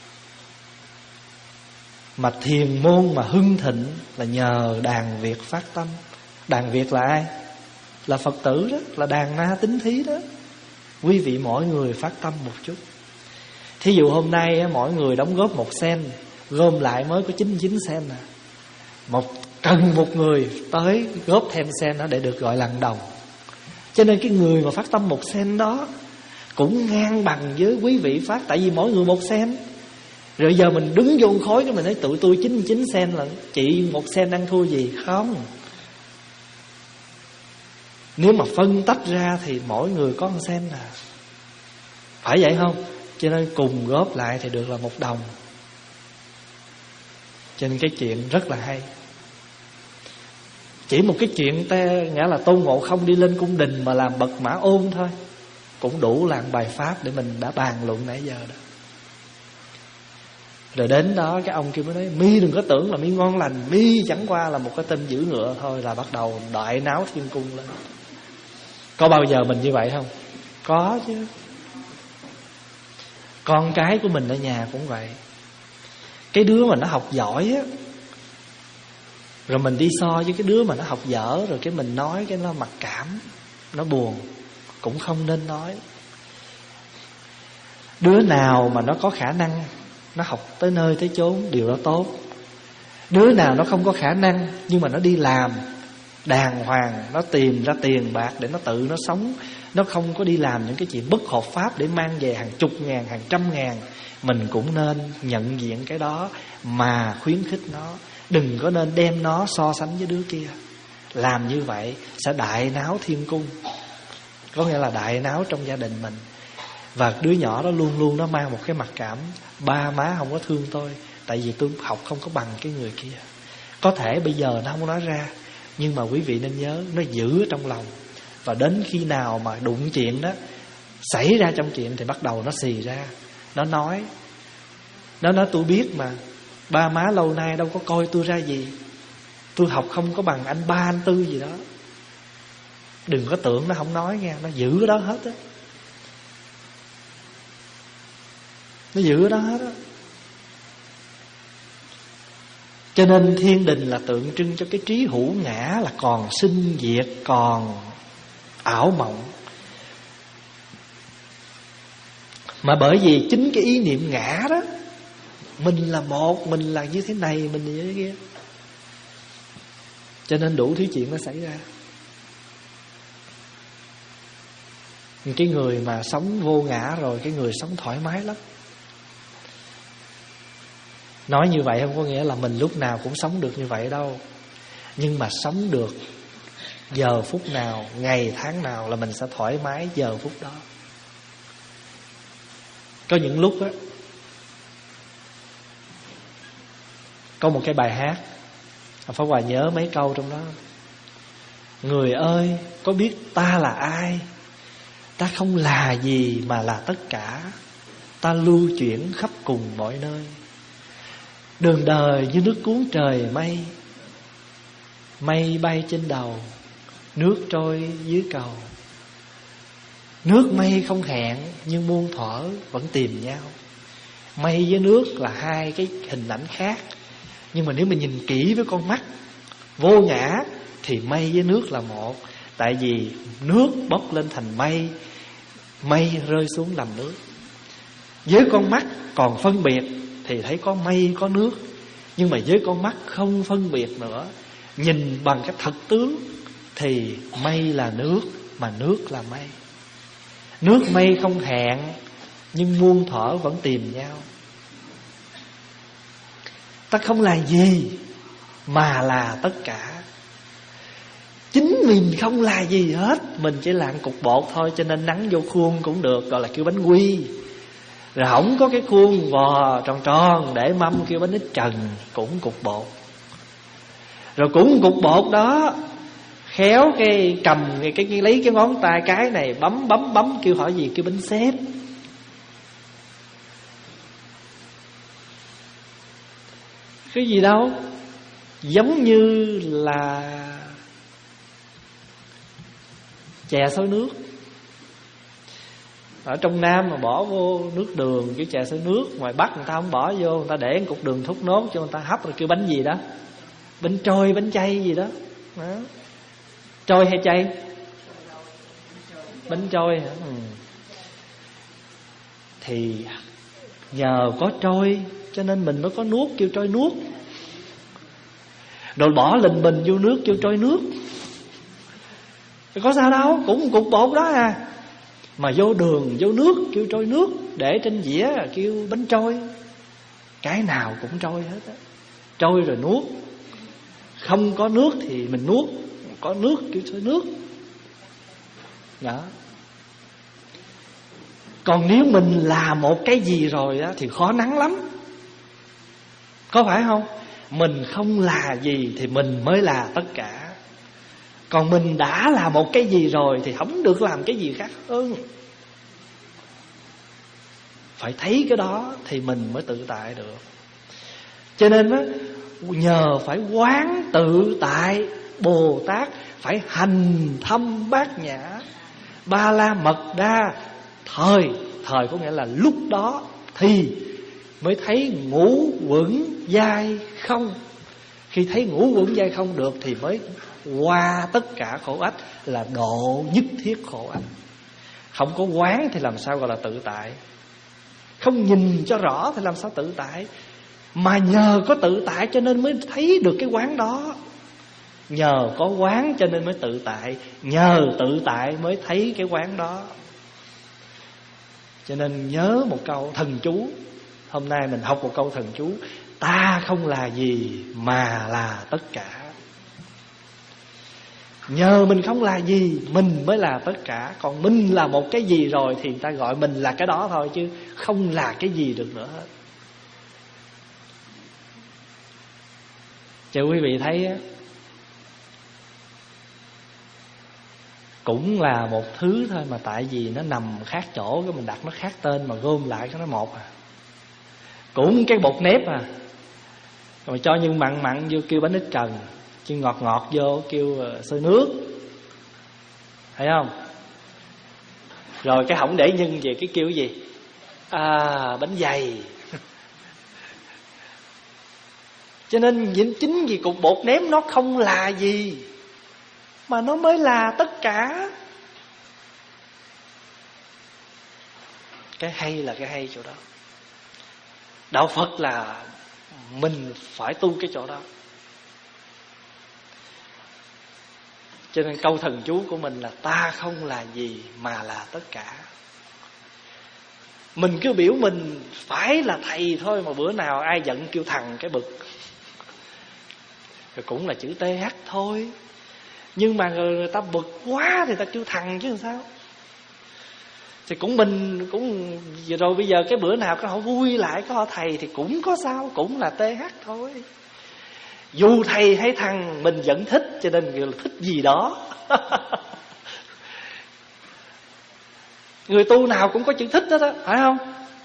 Mà thiền môn mà hưng thịnh là nhờ đàn Việt phát tâm. Đàn Việt là ai? Là Phật tử đó, là đàn na tín thí đó. Quý vị mỗi người phát tâm một chút. Thí dụ hôm nay mỗi người đóng góp một sen, gom lại mới có chín mươi chín sen nè. Một cần một người tới góp thêm sen đó để được gọi là đồng. Cho nên cái người mà phát tâm một sen đó cũng ngang bằng với quý vị phát, tại vì mỗi người một sen. Rồi giờ mình đứng vô khối cái mình thấy tụi tôi chín mươi chín sen lận, chị một sen ăn thua gì? Không. Nếu mà phân tách ra thì mỗi người có một sen à. Phải vậy không? Cho nên cùng góp lại thì được là một đồng. Cho nên cái chuyện rất là hay. Chỉ một cái chuyện ta, nghĩa là Tôn Ngộ Không đi lên cung đình mà làm bậc mã ôn thôi, cũng đủ làm bài pháp để mình đã bàn luận nãy giờ đó. Rồi đến đó cái ông kia mới nói: mi đừng có tưởng là mi ngon lành, mi chẳng qua là một cái tên giữ ngựa thôi. Là bắt đầu đại náo thiên cung lên. Có bao giờ mình như vậy không? Có chứ. Con cái của mình ở nhà cũng vậy. Cái đứa mà nó học giỏi á, rồi mình đi so với cái đứa mà nó học dở, rồi cái mình nói cái nó mặc cảm, nó buồn. Cũng không nên nói. Đứa nào mà nó có khả năng, nó học tới nơi tới chốn, điều đó tốt. Đứa nào nó không có khả năng nhưng mà nó đi làm đàng hoàng, nó tìm ra tiền bạc để nó tự nó sống, nó không có đi làm những cái chuyện bất hợp pháp để mang về hàng chục ngàn, hàng trăm ngàn, mình cũng nên nhận diện cái đó mà khuyến khích nó. Đừng có nên đem nó so sánh với đứa kia. Làm như vậy sẽ đại náo thiên cung, có nghĩa là đại náo trong gia đình mình. Và đứa nhỏ đó luôn luôn nó mang một cái mặc cảm: ba má không có thương tôi, tại vì tôi học không có bằng cái người kia. Có thể bây giờ nó không nói ra, nhưng mà quý vị nên nhớ, nó giữ ở trong lòng. Và đến khi nào mà đụng chuyện đó, xảy ra trong chuyện thì bắt đầu nó xì ra. Nó nói Nó nói tôi biết mà, ba má lâu nay đâu có coi tôi ra gì, tôi học không có bằng anh ba anh tư gì đó. Đừng có tưởng nó không nói nha, nó giữ ở đó hết á. Nó giữ ở đó hết á. Cho nên thiên đình là tượng trưng cho cái trí hữu ngã là còn sinh diệt, còn ảo mộng. Mà bởi vì chính cái ý niệm ngã đó, mình là một, mình là như thế này, mình là như thế kia, cho nên đủ thứ chuyện nó xảy ra. Cái người mà sống vô ngã rồi, cái người sống thoải mái lắm. Nói như vậy không có nghĩa là mình lúc nào cũng sống được như vậy đâu. Nhưng mà sống được giờ phút nào, ngày tháng nào là mình sẽ thoải mái giờ phút đó. Có những lúc á, có một cái bài hát, Pháp Hòa nhớ mấy câu trong đó: người ơi, có biết ta là ai? Ta không là gì mà là tất cả. Ta lưu chuyển khắp cùng mọi nơi. Đường đời như nước cuốn trời mây, mây bay trên đầu, nước trôi dưới cầu. Nước mây không hẹn nhưng muôn thuở vẫn tìm nhau. Mây với nước là hai cái hình ảnh khác, nhưng mà nếu mình nhìn kỹ với con mắt vô ngã thì mây với nước là một. Tại vì nước bốc lên thành mây, mây rơi xuống làm nước. Với con mắt còn phân biệt thì thấy có mây có nước, nhưng mà với con mắt không phân biệt nữa, nhìn bằng cái thực tướng thì mây là nước mà nước là mây. Nước mây không hẹn nhưng muôn thuở vẫn tìm nhau. Ta không là gì mà là tất cả. Chính mình không là gì hết, mình chỉ là cục bột thôi, cho nên nắn vô khuôn cũng được, gọi là kêu bánh quy. Rồi không có cái khuôn vò tròn tròn để mâm kêu bánh ít trần, cũng cục bột. Rồi cũng cục bột đó, khéo cái cầm cái, cái, cái lấy cái ngón tay cái này bấm bấm bấm kêu hỏi gì, kêu bánh xếp. Cái gì đâu, giống như là chè xối nước. Ở trong Nam mà bỏ vô nước đường kiểu chè xối nước, ngoài Bắc người ta không bỏ vô, người ta để một cục đường thốt nốt cho người ta hấp, rồi kêu bánh gì đó, bánh trôi, bánh chay gì đó, đó. Trôi hay chay? Bánh trôi hả? Ừ. Thì nhờ có trôi cho nên mình mới có nuốt, kêu trôi nuốt. Rồi bỏ lình bình vô nước kêu trôi nước, có sao đâu, cũng một cục bột đó à. Mà vô đường, vô nước kêu trôi nước, để trên dĩa kêu bánh trôi. Cái nào cũng trôi hết á. Trôi rồi nuốt. Không có nước thì mình nuốt, có nước kêu trôi nước. Đó. Còn nếu mình là một cái gì rồi á thì khó nắng lắm, có phải không? Mình không là gì thì mình mới là tất cả. Còn mình đã là một cái gì rồi thì không được làm cái gì khác hơn. Phải thấy cái đó thì mình mới tự tại được. Cho nên á, nhờ phải quán tự tại, Bồ Tát phải hành thâm bát nhã, ba la mật đa. Thời, thời có nghĩa là lúc đó thì mới thấy ngũ uẩn giai không. Khi thấy ngũ uẩn giai không được thì mới qua tất cả khổ ách, là độ nhất thiết khổ ách. Không có quán thì làm sao gọi là tự tại? Không nhìn cho rõ thì làm sao tự tại? Mà nhờ có tự tại cho nên mới thấy được cái quán đó. Nhờ có quán cho nên mới tự tại, nhờ tự tại mới thấy cái quán đó. Cho nên nhớ một câu thần chú. Hôm nay mình học một câu thần chú: ta không là gì mà là tất cả. Nhờ mình không là gì, mình mới là tất cả. Còn mình là một cái gì rồi thì ta gọi mình là cái đó thôi, chứ không là cái gì được nữa hết. Cho quý vị thấy á, cũng là một thứ thôi, mà tại vì nó nằm khác chỗ, cái mình đặt nó khác tên mà gom lại cái nó một à. Cũng cái bột nếp à, rồi cho nhân mặn mặn vô kêu bánh ít trần, chứ ngọt ngọt vô kêu xôi nước, thấy không? Rồi cái hỏng để nhân về cái kêu cái gì? À, bánh dày. Cho nên chính vì cục bột nếp nó không là gì mà nó mới là tất cả. Cái hay là cái hay chỗ đó. Đạo Phật là mình phải tu cái chỗ đó. Cho nên câu thần chú của mình là ta không là gì mà là tất cả. Mình cứ biểu mình phải là thầy thôi, mà bữa nào ai giận kêu thằng cái bực. Rồi cũng là chữ tê hát thôi, nhưng mà người ta bực quá thì ta kêu thằng chứ làm sao. Thì cũng mình cũng rồi bây giờ cái bữa nào có họ vui lại, có họ thầy thì cũng có sao, cũng là tê hát thôi. Dù thầy hay thằng mình vẫn thích, cho nên gọi là thích gì đó. Người tu nào cũng có chữ thích đó, đó, phải không?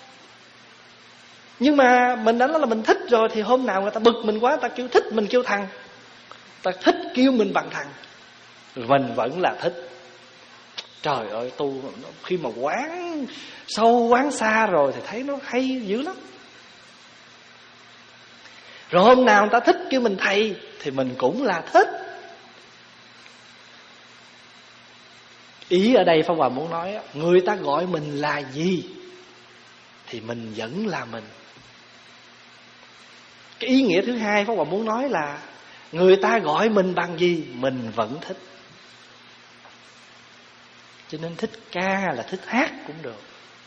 Nhưng mà mình đã nói là mình thích rồi, thì hôm nào người ta bực mình quá, ta kêu thích mình kêu thằng, ta thích kêu mình bằng thằng, mình vẫn là thích. Trời ơi, tu khi mà quán sâu quán xa rồi thì thấy nó hay dữ lắm. Rồi hôm nào người ta thích kêu mình thầy thì mình cũng là thích. Ý ở đây Pháp Hòa muốn nói, người ta gọi mình là gì thì mình vẫn là mình. Cái ý nghĩa thứ hai Pháp Hòa muốn nói là người ta gọi mình bằng gì mình vẫn thích. Cho nên thích ca là thích hát cũng được.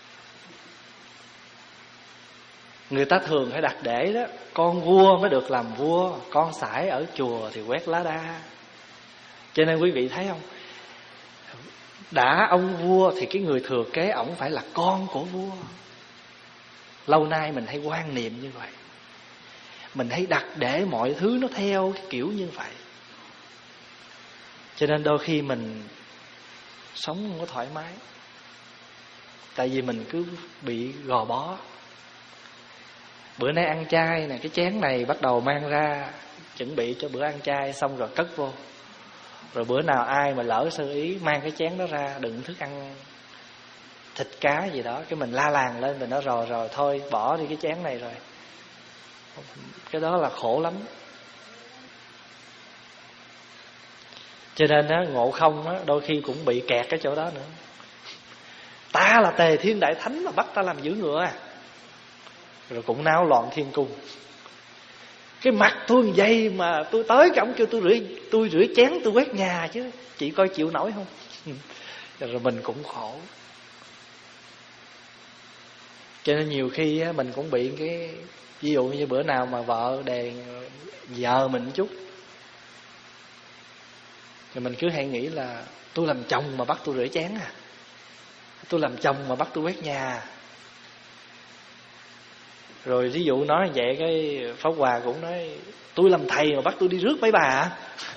Người ta thường hay đặt để đó, con vua mới được làm vua, con sải ở chùa thì quét lá đa. Cho nên quý vị thấy không, đã ông vua thì cái người thừa kế ổng phải là con của vua. Lâu nay mình hay quan niệm như vậy, mình hay đặt để mọi thứ nó theo cái kiểu như vậy. Cho nên đôi khi mình sống không có thoải mái, tại vì mình cứ bị gò bó. Bữa nay ăn chay nè, cái chén này bắt đầu mang ra chuẩn bị cho bữa ăn chay, xong rồi cất vô. Rồi bữa nào ai mà lỡ sơ ý mang cái chén đó ra đựng thức ăn thịt cá gì đó, cái mình la làng lên, mình nói rồi rồi thôi bỏ đi cái chén này rồi. Cái đó là khổ lắm. Cho nên á, ngộ không á, đôi khi cũng bị kẹt cái chỗ đó nữa. Ta là Tề Thiên Đại Thánh mà bắt ta làm giữ ngựa à? Rồi cũng náo loạn thiên cung. Cái mặt tôi vậy mà tôi tới cái ông kêu tôi rửa tôi rửa chén, tôi quét nhà chứ, chị coi chịu nổi không? Rồi mình cũng khổ. Cho nên nhiều khi á, mình cũng bị cái, ví dụ như bữa nào mà vợ đề vợ mình một chút, thì mình cứ hay nghĩ là tôi làm chồng mà bắt tôi rửa chén à, tôi làm chồng mà bắt tôi quét nhà. Rồi ví dụ nói vậy cái Pháp Hòa cũng nói tôi làm thầy mà bắt tôi đi rước mấy bà à?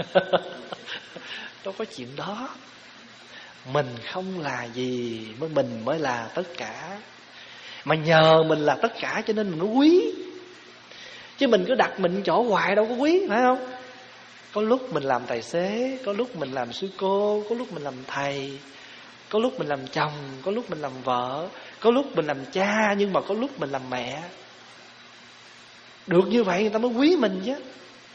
Đâu có chuyện đó. Mình không là gì mới mình mới là tất cả. Mà nhờ mình là tất cả cho nên mình mới quý. Chứ mình cứ đặt mình chỗ hoài đâu có quý, phải không? Có lúc mình làm tài xế, có lúc mình làm sư cô, có lúc mình làm thầy, có lúc mình làm chồng, có lúc mình làm vợ, có lúc mình làm cha, nhưng mà có lúc mình làm mẹ. Được như vậy người ta mới quý mình chứ.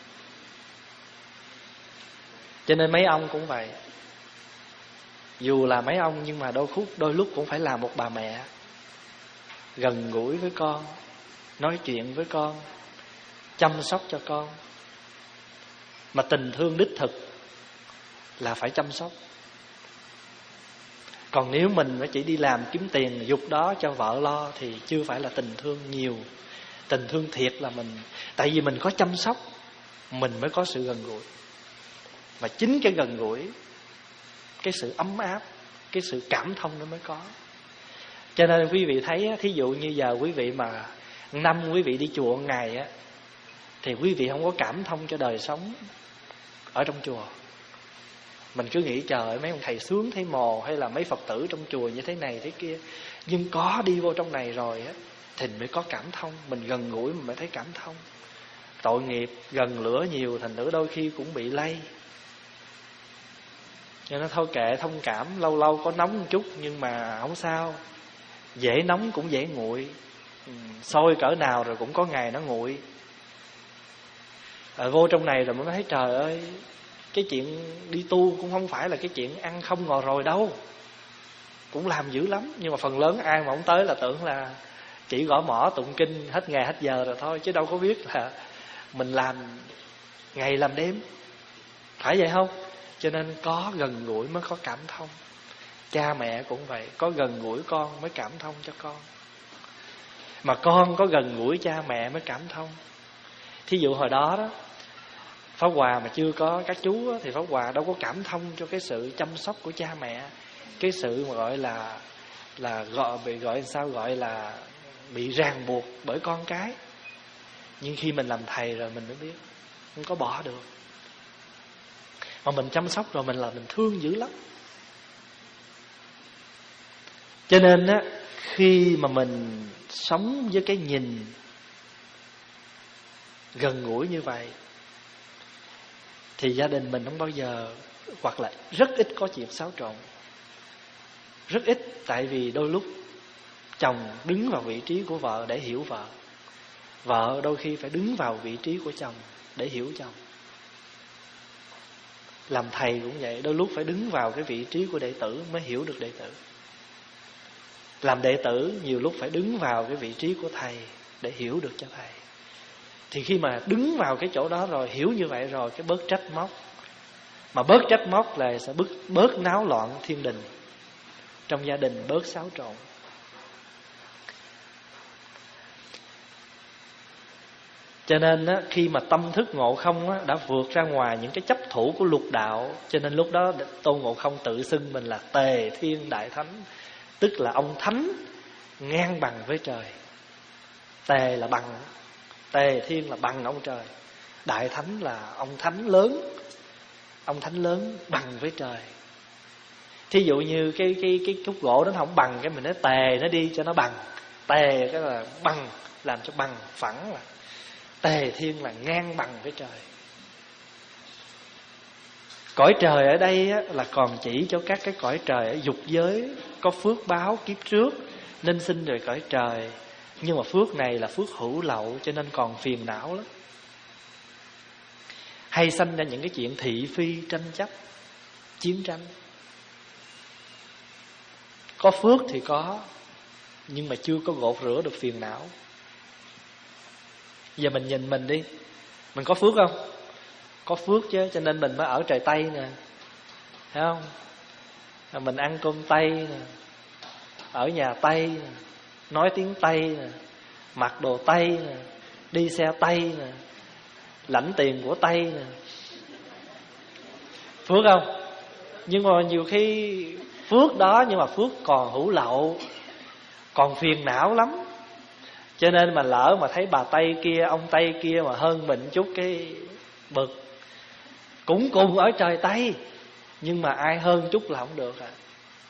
Cho nên mấy ông cũng vậy. Dù là mấy ông nhưng mà đôi lúc, đôi lúc cũng phải là một bà mẹ, gần gũi với con, nói chuyện với con, chăm sóc cho con. Mà tình thương đích thực là phải chăm sóc. Còn nếu mình chỉ đi làm kiếm tiền dục đó cho vợ lo thì chưa phải là tình thương nhiều. Tình thương thiệt là mình, tại vì mình có chăm sóc, mình mới có sự gần gũi. Và chính cái gần gũi, cái sự ấm áp, cái sự cảm thông nó mới có. Cho nên quý vị thấy, thí dụ như giờ quý vị mà năm quý vị đi chùa một ngày á, thì quý vị không có cảm thông cho đời sống ở trong chùa. Mình cứ nghĩ trời mấy ông thầy sướng thấy mồ, hay là mấy Phật tử trong chùa như thế này thế kia. Nhưng có đi vô trong này rồi á thì mới có cảm thông. Mình gần gũi mình mới thấy cảm thông. Tội nghiệp gần lửa nhiều, thành nữ đôi khi cũng bị lây. Cho nên thôi kệ, thông cảm. Lâu lâu có nóng một chút nhưng mà không sao. Dễ nóng cũng dễ nguội. Sôi cỡ nào rồi cũng có ngày nó nguội. Ở vô trong này rồi mới thấy trời ơi, cái chuyện đi tu cũng không phải là cái chuyện ăn không ngồi rồi đâu. Cũng làm dữ lắm. Nhưng mà phần lớn ai mà không tới là tưởng là chỉ gõ mõ tụng kinh hết ngày hết giờ rồi thôi, chứ đâu có biết là mình làm ngày làm đêm. Phải vậy không? Cho nên có gần gũi mới có cảm thông. Cha mẹ cũng vậy, có gần gũi con mới cảm thông cho con. Mà con có gần gũi cha mẹ mới cảm thông. Thí dụ hồi đó đó, Pháp Hòa mà chưa có các chú á, thì Pháp Hòa đâu có cảm thông cho cái sự chăm sóc của cha mẹ. Cái sự mà gọi là là gọi bị gọi sao gọi là bị ràng buộc bởi con cái. Nhưng khi mình làm thầy rồi mình mới biết không có bỏ được. Mà mình chăm sóc rồi mình là mình thương dữ lắm. Cho nên á, khi mà mình sống với cái nhìn gần gũi như vậy thì gia đình mình không bao giờ, hoặc là rất ít có chuyện xáo trộn. Cho nên quý vị thấy, thí dụ như giờ quý vị mà năm quý vị đi chùa một ngày á, thì quý vị không có cảm thông cho đời sống ở trong chùa. Mình cứ nghĩ trời mấy ông thầy sướng thấy mồ, hay là mấy Phật tử trong chùa như thế này thế kia. Nhưng có đi vô trong này rồi á thì mình mới biết không có bỏ được. Mà mình chăm sóc rồi mình là mình thương dữ lắm. Rất ít, tại vì đôi lúc chồng đứng vào vị trí của vợ để hiểu vợ, vợ đôi khi phải đứng vào vị trí của chồng để hiểu chồng. Làm thầy cũng vậy, đôi lúc phải đứng vào cái vị trí của đệ tử mới hiểu được đệ tử. Làm đệ tử nhiều lúc phải đứng vào cái vị trí của thầy để hiểu được cho thầy. Thì khi mà đứng vào cái chỗ đó rồi, hiểu như vậy rồi, cái bớt trách móc. Mà bớt trách móc là sẽ bớt, bớt náo loạn thiên đình, trong gia đình bớt xáo trộn. Cho nên á, khi mà tâm thức Ngộ Không á, đã vượt ra ngoài những cái chấp thủ của lục đạo, cho nên lúc đó Tôn Ngộ Không tự xưng mình là Tề Thiên Đại Thánh, tức là ông thánh ngang bằng với trời. Tề là bằng, Tề Thiên là bằng ông trời, Đại Thánh là ông thánh lớn, ông thánh lớn bằng với trời. Thí dụ như cái cái cái khúc gỗ đó nó không bằng, cái mình nói tề nó đi cho nó bằng. Tề cái là bằng, làm cho bằng phẳng, là Tề Thiên là ngang bằng với trời. Cõi trời ở đây á, là còn chỉ cho các cái cõi trời ở dục giới có phước báo kiếp trước nên sinh rồi cõi trời. Nhưng mà phước này là phước hữu lậu, cho nên còn phiền não lắm, hay sanh ra những cái chuyện thị phi, tranh chấp, chiến tranh. Có phước thì có, nhưng mà chưa có gột rửa được phiền não. Giờ mình nhìn mình đi, mình có phước không? Có phước chứ, cho nên mình mới ở trời Tây nè, thấy không? Mình ăn cơm Tây nè, ở nhà Tây nè, nói tiếng Tây nè, mặc đồ Tây nè, đi xe Tây nè, lãnh tiền của Tây nè. Phước không? Nhưng mà nhiều khi phước đó, nhưng mà phước còn hữu lậu, còn phiền não lắm. Cho nên mà lỡ mà thấy bà Tây kia, ông Tây kia mà hơn mình chút cái bực. Cũng cùng ở trời Tây, nhưng mà ai hơn chút là không được à.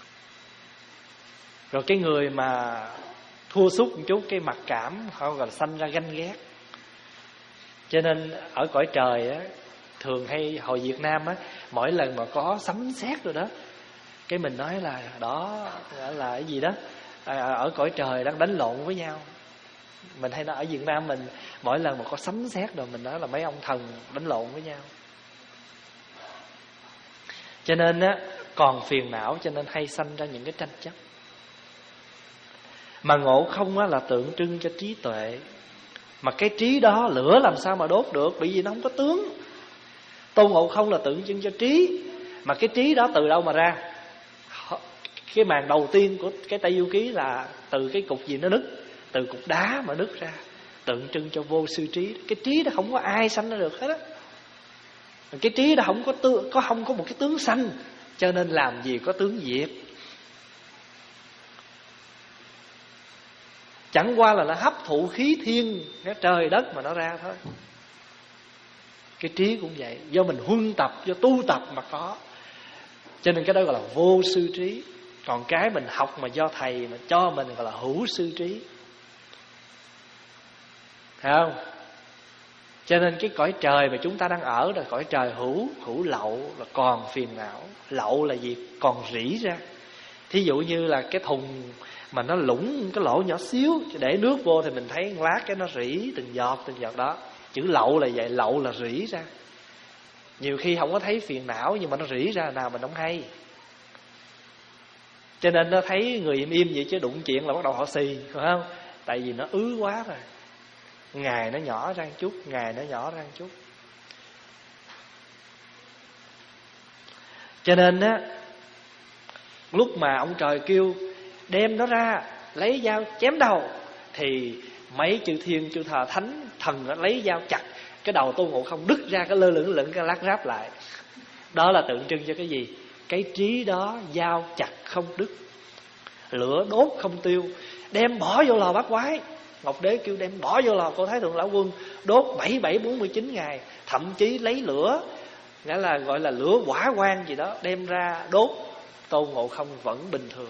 Rồi cái người mà thua sút một chút, cái mặc cảm, họ gọi là sanh ra ganh ghét. Cho nên ở cõi trời á, thường hay hồi Việt Nam á, mỗi lần mà có sấm sét rồi đó, cái mình nói là đó là cái gì đó, ở cõi trời đang đánh lộn với nhau. Mình hay nói ở Việt Nam mình, mỗi lần mà có sấm sét rồi mình nói là mấy ông thần đánh lộn với nhau. Cho nên á, còn phiền não, cho nên hay sanh ra những cái tranh chấp. Mà Ngộ Không á, là tượng trưng cho trí tuệ. Mà cái trí đó lửa làm sao mà đốt được, bởi vì nó không có tướng. Tôn Ngộ Không là tượng trưng cho trí. Mà cái trí đó từ đâu mà ra? Cái màn đầu tiên của cái Tây Du Ký là từ cái cục gì nó nứt, từ cục đá mà nứt ra, tượng trưng cho vô sư trí. Cái trí đó không có ai sanh ra được hết á. Cái trí đó không có tướng, có không có một cái tướng sanh, cho nên làm gì có tướng diệt. Chẳng qua là nó hấp thụ khí thiên, cái trời đất mà nó ra thôi. Cái trí cũng vậy, do mình huân tập, do tu tập mà có. Cho nên cái đó gọi là vô sư trí. Còn cái mình học mà do thầy mà cho mình gọi là hữu sư trí. Thấy không? Cho nên cái cõi trời mà chúng ta đang ở là cõi trời hữu, hữu lậu, là còn phiền não. Lậu là gì? Còn rỉ ra. Thí dụ như là cái thùng mà nó lũng cái lỗ nhỏ xíu, để nước vô thì mình thấy lát cái nó rỉ từng giọt từng giọt đó. Chữ lậu là vậy, lậu là rỉ ra. Nhiều khi không có thấy phiền não, nhưng mà nó rỉ ra nào mình không hay. Cho nên nó thấy người im im vậy, chứ đụng chuyện là bắt đầu họ xì, phải không? Tại vì nó ứ quá rồi. Ngày nó nhỏ ra một chút, ngày nó nhỏ ra một chút. Cho nên á, lúc mà ông trời kêu đem nó ra, lấy dao chém đầu, thì mấy chư thiên, chư thờ thánh, thần lấy dao chặt cái đầu Tôn Ngộ Không, đứt ra cái lơ lửng lửng cái lát ráp lại. Đó là tượng trưng cho cái gì? Cái trí đó dao chặt không đứt, lửa đốt không tiêu, đem bỏ vô lò bát quái. Ngọc Đế kêu đem bỏ vô lò của Thái Thượng Lão Quân, đốt bảy bảy bốn mươi chín ngày, thậm chí lấy lửa, nghĩa là gọi là lửa hỏa quang gì đó, đem ra đốt. Tôn Ngộ Không vẫn bình thường.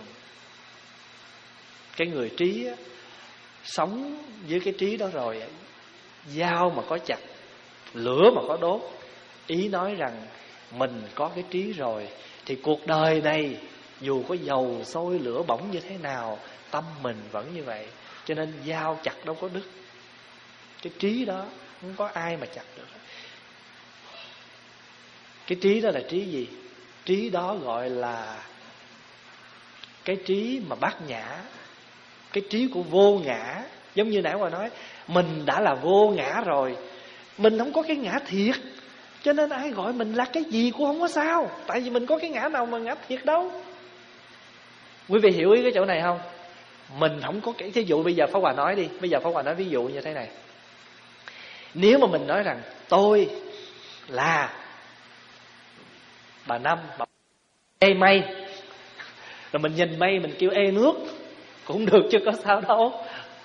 Cái người trí á, sống với cái trí đó rồi, dao mà có chặt, lửa mà có đốt, ý nói rằng mình có cái trí rồi thì cuộc đời này Dù có dầu sôi lửa bỏng như thế nào, tâm mình vẫn như vậy. Cho nên dao chặt đâu có đứt. Cái trí đó không có ai mà chặt được. Cái trí đó là trí gì? Trí đó gọi là cái trí mà bát nhã, cái trí của vô ngã. Giống như nãy Hòa nói, mình đã là vô ngã rồi, mình không có cái ngã thiệt, cho nên ai gọi mình là cái gì cũng không có sao. Tại vì mình có cái ngã nào mà ngã thiệt đâu. Quý vị hiểu ý cái chỗ này không? Mình không có cái. Thí dụ bây giờ Pháp Hòa nói đi, bây giờ Pháp Hòa nói ví dụ như thế này. Nếu mà mình nói rằng tôi là bà Năm, bà ê mây, rồi mình nhìn mây mình kêu ê nước cũng được chứ có sao đâu.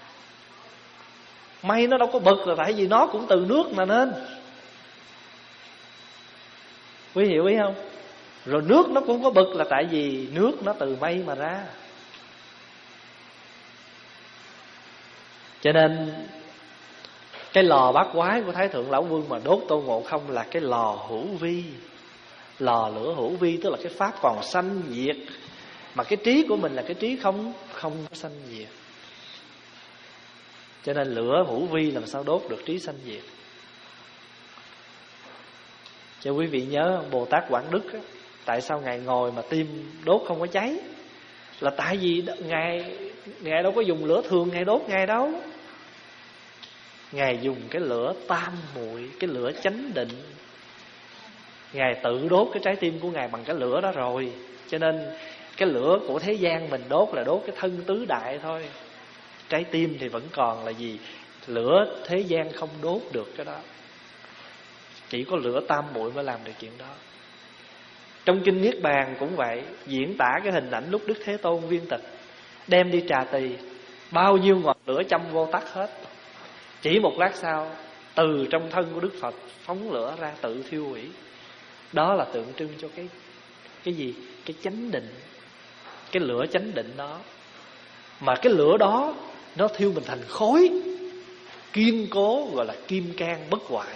Mây nó đâu có bực là tại vì nó cũng từ nước mà nên. Quý hiểu ý không? Rồi nước nó cũng có bực là tại vì nước nó từ mây mà ra. Cho nên cái lò bát quái của Thái Thượng Lão Quân mà đốt Tôn Ngộ Không là cái lò hữu vi. Lò lửa hữu vi tức là cái pháp còn sanh diệt, mà cái trí của mình là cái trí không không có sanh diệt. Cho nên lửa hữu vi làm sao đốt được trí sanh diệt. Cho quý vị nhớ Bồ Tát Quảng Đức á, tại sao Ngài ngồi mà tim đốt không có cháy? Là tại vì Ngài Ngài đâu có dùng lửa thường Ngài đốt Ngài đâu. Ngài dùng cái lửa tam muội, cái lửa chánh định. Ngài tự đốt cái trái tim của Ngài bằng cái lửa đó rồi. Cho nên cái lửa của thế gian mình đốt là đốt cái thân tứ đại thôi. Trái tim thì vẫn còn là gì? Lửa thế gian không đốt được cái đó. Chỉ có lửa tam muội mới làm được chuyện đó. Trong kinh Niết Bàn cũng vậy, diễn tả cái hình ảnh lúc Đức Thế Tôn viên tịch đem đi trà tỳ, bao nhiêu ngọn lửa châm vô tắt hết. Chỉ một lát sau, từ trong thân của Đức Phật phóng lửa ra tự thiêu hủy. Đó là tượng trưng cho cái cái gì? Cái chánh định, cái lửa chánh định đó. Mà cái lửa đó nó thiêu mình thành khối kiên cố, gọi là kim cang bất hoại.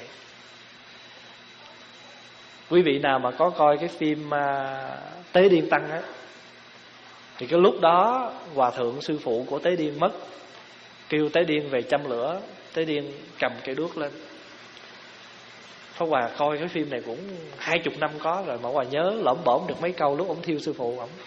Quý vị nào mà có coi cái phim uh, Tế Điên Tăng á, thì cái lúc đó Hòa Thượng sư phụ của Tế Điên mất, kêu Tế Điên về châm lửa. Tế Điên cầm cây đuốc lên. Pháp Hòa coi cái phim này cũng hai chục năm có rồi, mà Hòa nhớ lỏm bỏm được mấy câu lúc ông thiêu sư phụ ông.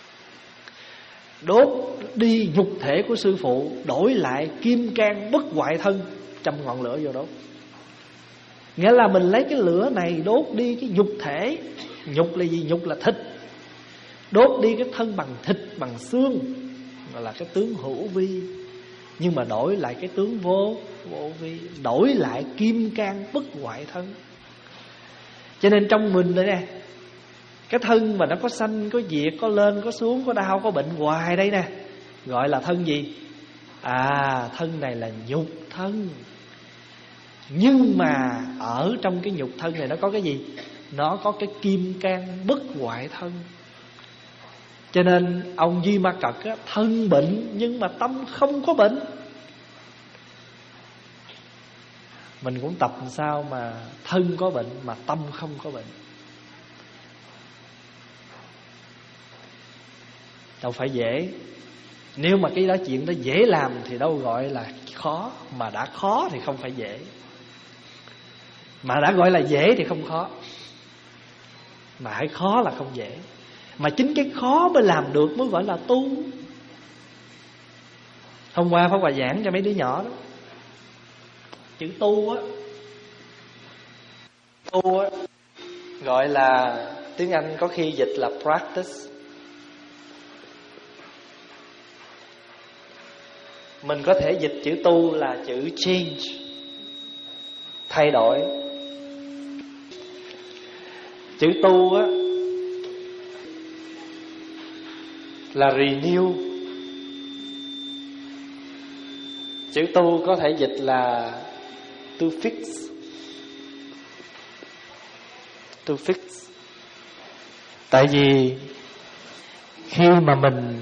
Đốt đi nhục thể của sư phụ, đổi lại kim cang bất hoại thân, châm ngọn lửa vô đốt. Nghĩa là mình lấy cái lửa này đốt đi cái nhục thể. Nhục là gì? Nhục là thịt. Đốt đi cái thân bằng thịt, bằng xương, gọi là cái tướng hữu vi. Nhưng mà đổi lại cái tướng vô vô vi, đổi lại kim cang bất hoại thân. Cho nên trong mình đây nè, cái thân mà nó có sanh, có diệt, có lên, có xuống, có đau, có bệnh hoài đây nè, gọi là thân gì? À, thân này là nhục thân. Nhưng mà ở trong cái nhục thân này nó có cái gì? Nó có cái kim cang bất hoại thân. Cho nên ông Di Ma Cật á, thân bệnh nhưng mà tâm không có bệnh. Mình cũng tập làm sao mà thân có bệnh mà tâm không có bệnh. Đâu phải dễ. Nếu mà cái đó chuyện đó dễ làm thì đâu gọi là khó. Mà đã khó thì không phải dễ. Mà đã gọi là dễ thì không khó. Mà hãy khó là không dễ. Mà chính cái khó mới làm được mới gọi là tu. Hôm qua Pháp Hòa giảng cho mấy đứa nhỏ đó, chữ tu á, tu á gọi là, tiếng Anh có khi dịch là practice. Mình có thể dịch chữ tu là chữ change, thay đổi. Chữ tu á là renew. Chữ tu có thể dịch là to fix. To fix. Tại vì khi mà mình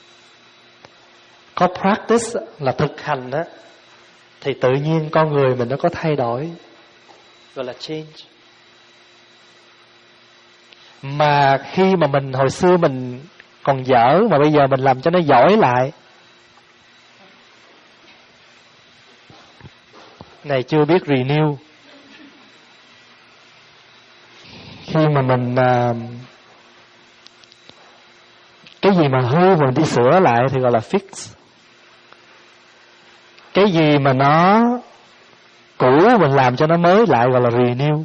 có practice là thực hành á, thì tự nhiên con người mình nó có thay đổi, gọi là change. Mà khi mà mình hồi xưa mình còn dở, mà bây giờ mình làm cho nó giỏi lại. Này chưa biết renew. Khi mà mình à, cái gì mà hư mình đi sửa lại thì gọi là fix. Cái gì mà nó cũ mình làm cho nó mới lại gọi là renew.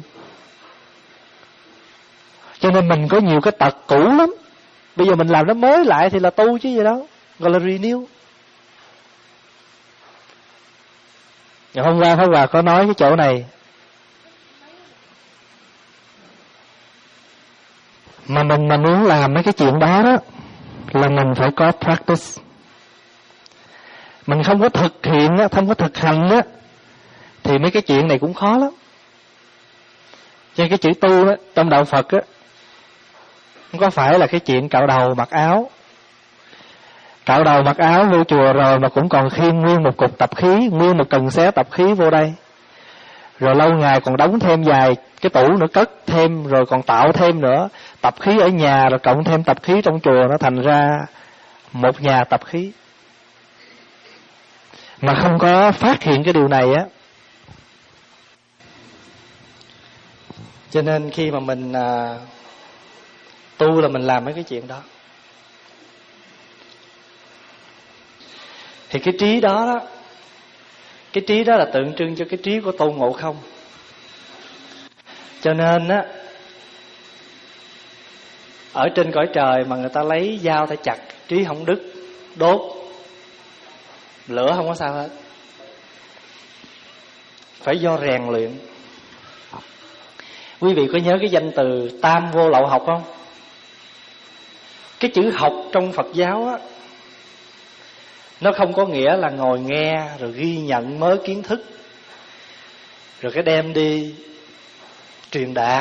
Cho nên mình có nhiều cái tật cũ lắm, bây giờ mình làm nó mới lại thì là tu chứ gì đâu, gọi là renew. Hôm qua Pháp Hòa có nói cái chỗ này, mà mình mà muốn làm mấy cái chuyện đó đó là mình phải có practice. Mình không có thực hiện á, không có thực hành á, thì mấy cái chuyện này cũng khó lắm. Cho nên cái chữ tu á, trong đạo Phật á, không có phải là cái chuyện cạo đầu mặc áo. Cạo đầu mặc áo vô chùa rồi mà cũng còn khiêng nguyên một cục tập khí, nguyên một cần xé tập khí vô đây. Rồi lâu ngày còn đóng thêm vài cái tủ nữa, cất thêm, rồi còn tạo thêm nữa. Tập khí ở nhà rồi cộng thêm tập khí trong chùa, nó thành ra một nhà tập khí. Mà không có phát hiện cái điều này á. Cho nên khi mà mình à, tu là mình làm mấy cái chuyện đó. Thì cái trí đó đó, cái trí đó là tượng trưng cho cái trí của Tôn Ngộ Không. Cho nên á, ở trên cõi trời mà người ta lấy dao ta chặt, trí không đứt, đốt, lửa không có sao hết. Phải do rèn luyện. Quý vị có nhớ cái danh từ tam vô lậu học không? Cái chữ học trong Phật giáo á, nó không có nghĩa là ngồi nghe rồi ghi nhận mớ kiến thức rồi cái đem đi truyền đạt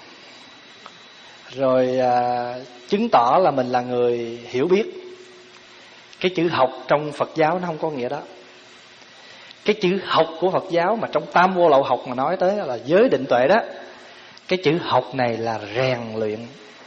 rồi à, chứng tỏ là mình là người hiểu biết. Cái chữ học trong Phật giáo nó không có nghĩa đó. Cái chữ học của Phật giáo mà trong tam vô lậu học mà nói tới là giới định tuệ đó, cái chữ học này là rèn luyện.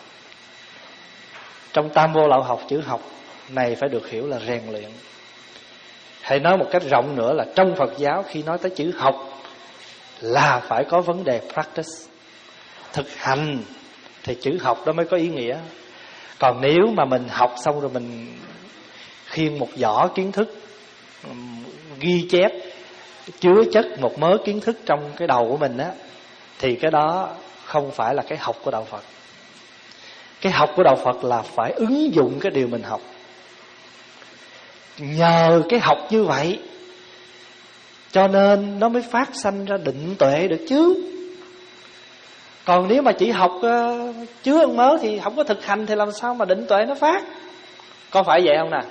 Trong tam vô lậu học, chữ học này phải được hiểu là rèn luyện. Hãy nói một cách rộng nữa là trong Phật giáo khi nói tới chữ học là phải có vấn đề practice, thực hành, thì chữ học đó mới có ý nghĩa. Còn nếu mà mình học xong rồi mình khiêng một giỏ kiến thức, ghi chép, chứa chất một mớ kiến thức trong cái đầu của mình á, thì cái đó không phải là cái học của đạo Phật. Cái học của đạo Phật là phải ứng dụng cái điều mình học. Nhờ cái học như vậy cho nên nó mới phát sanh ra định tuệ được chứ. Còn nếu mà chỉ học uh, chứa ăn mớ thì không có thực hành thì làm sao mà định tuệ nó phát? Có phải vậy không nè?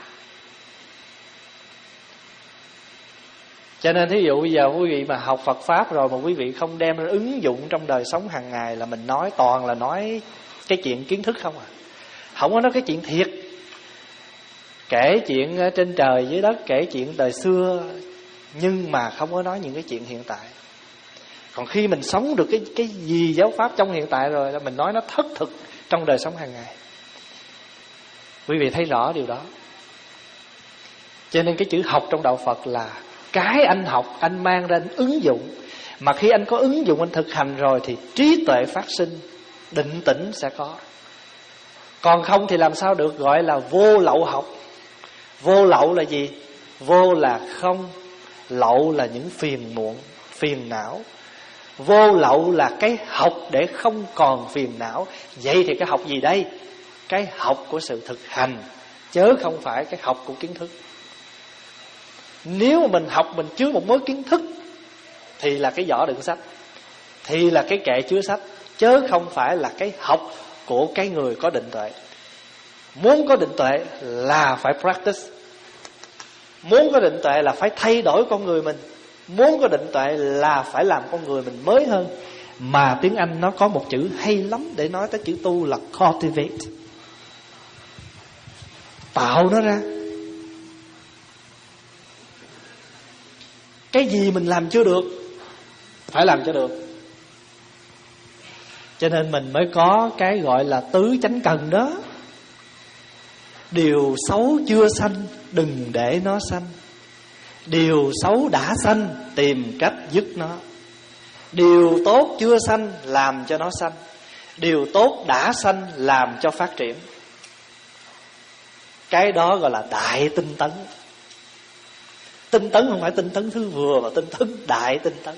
Cho nên thí dụ bây giờ quý vị mà học Phật Pháp rồi mà quý vị không đem ra ứng dụng trong đời sống hàng ngày, là mình nói toàn là nói cái chuyện kiến thức không à. Không có nói cái chuyện thiệt. Kể chuyện trên trời dưới đất, kể chuyện đời xưa, nhưng mà không có nói những cái chuyện hiện tại. Còn khi mình sống được cái cái gì giáo pháp trong hiện tại rồi là mình nói nó thất thực trong đời sống hàng ngày. Quý vị thấy rõ điều đó. Cho nên cái chữ học trong đạo Phật là cái anh học, anh mang ra anh ứng dụng. Mà khi anh có ứng dụng, anh thực hành rồi thì trí tuệ phát sinh, định tĩnh sẽ có. Còn không thì làm sao được gọi là vô lậu học. Vô lậu là gì? Vô là không, lậu là những phiền muộn, phiền não. Vô lậu là cái học để không còn phiền não. Vậy thì cái học gì đây? Cái học của sự thực hành, chớ không phải cái học của kiến thức. Nếu mà mình học mình chứa một mớ kiến thức thì là cái giỏ đựng sách, thì là cái kệ chứa sách, chớ không phải là cái học của cái người có định tuệ. Muốn có định tuệ là phải practice. Muốn có định tuệ là phải thay đổi con người mình. Muốn có định tuệ là phải làm con người mình mới hơn. Mà tiếng Anh nó có một chữ hay lắm để nói tới chữ tu là cultivate. Tạo nó ra. Cái gì mình làm chưa được phải làm cho được. Cho nên mình mới có cái gọi là tứ chánh cần đó. Điều xấu chưa sanh, đừng để nó sanh. Điều xấu đã sanh, tìm cách dứt nó. Điều tốt chưa sanh, làm cho nó sanh. Điều tốt đã sanh, làm cho phát triển. Cái đó gọi là đại tinh tấn. Tinh tấn không phải tinh tấn thứ vừa, mà tinh tấn đại tinh tấn.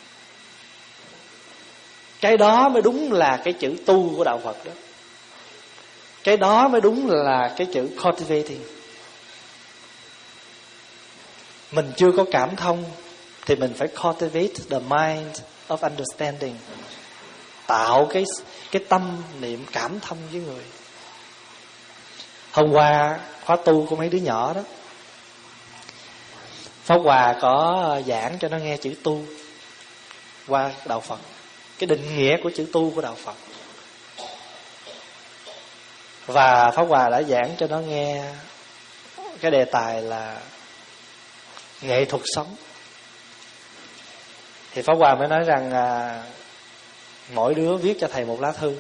Cái đó mới đúng là cái chữ tu của đạo Phật đó. Cái đó mới đúng là cái chữ cultivating. Mình chưa có cảm thông thì mình phải cultivate the mind of understanding. Tạo cái, cái tâm niệm cảm thông với người. Hôm qua khóa tu của mấy đứa nhỏ đó, Pháp Hòa có giảng cho nó nghe chữ tu qua đạo Phật, cái định nghĩa của chữ tu của đạo Phật. Và Pháp Hòa đã giảng cho nó nghe cái đề tài là nghệ thuật sống. Thì Pháp Hòa mới nói rằng à, mỗi đứa viết cho thầy một lá thư.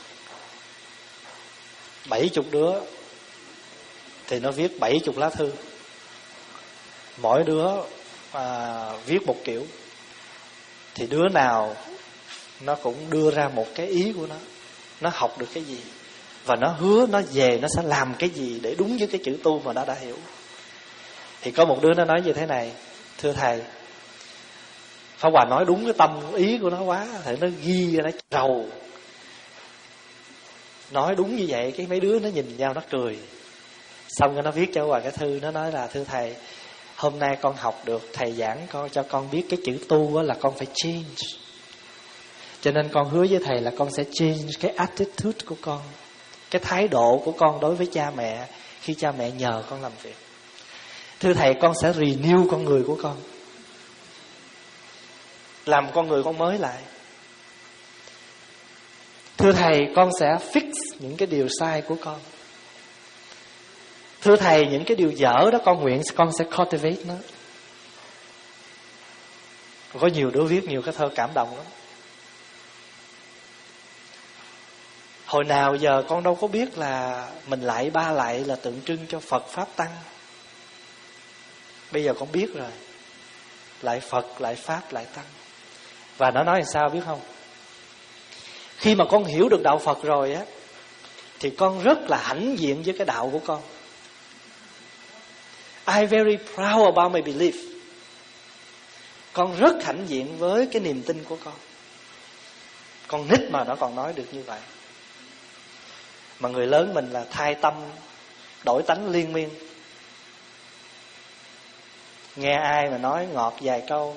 Bảy chục đứa thì nó viết bảy chục lá thư. Mỗi đứa à, viết một kiểu. Thì đứa nào nó cũng đưa ra một cái ý của nó. Nó học được cái gì, và nó hứa nó về nó sẽ làm cái gì để đúng với cái chữ tu mà nó đã hiểu. Thì có một đứa nó nói như thế này: thưa thầy, Pháp Hòa nói đúng cái tâm ý của nó quá. Thì nó ghi ra, nó rầu. Nói đúng như vậy, cái mấy đứa nó nhìn nhau nó cười. Xong rồi nó viết cho Pháp Hòa cái thư. Nó nói là thưa thầy, hôm nay con học được thầy giảng con cho con biết cái chữ tu là con phải change. Cho nên con hứa với thầy là con sẽ change cái attitude của con, cái thái độ của con đối với cha mẹ khi cha mẹ nhờ con làm việc. Thưa thầy, con sẽ renew con người của con, làm con người con mới lại. Thưa thầy, con sẽ fix những cái điều sai của con. Thưa thầy, những cái điều dở đó con nguyện con sẽ cultivate nó. Có nhiều đứa viết nhiều cái thơ cảm động lắm. Hồi nào giờ con đâu có biết là mình lạy ba lạy là tượng trưng cho Phật Pháp Tăng. Bây giờ con biết rồi. Lạy Phật, lạy Pháp, lạy Tăng. Và nó nói làm sao biết không? Khi mà con hiểu được đạo Phật rồi á, thì con rất là hãnh diện với cái đạo của con. I very proud about my belief. Con rất hãnh diện với cái niềm tin của con. Con nít mà nó còn nói được như vậy. Mà người lớn mình là thay tâm đổi tánh liên miên. Nghe ai mà nói ngọt vài câu.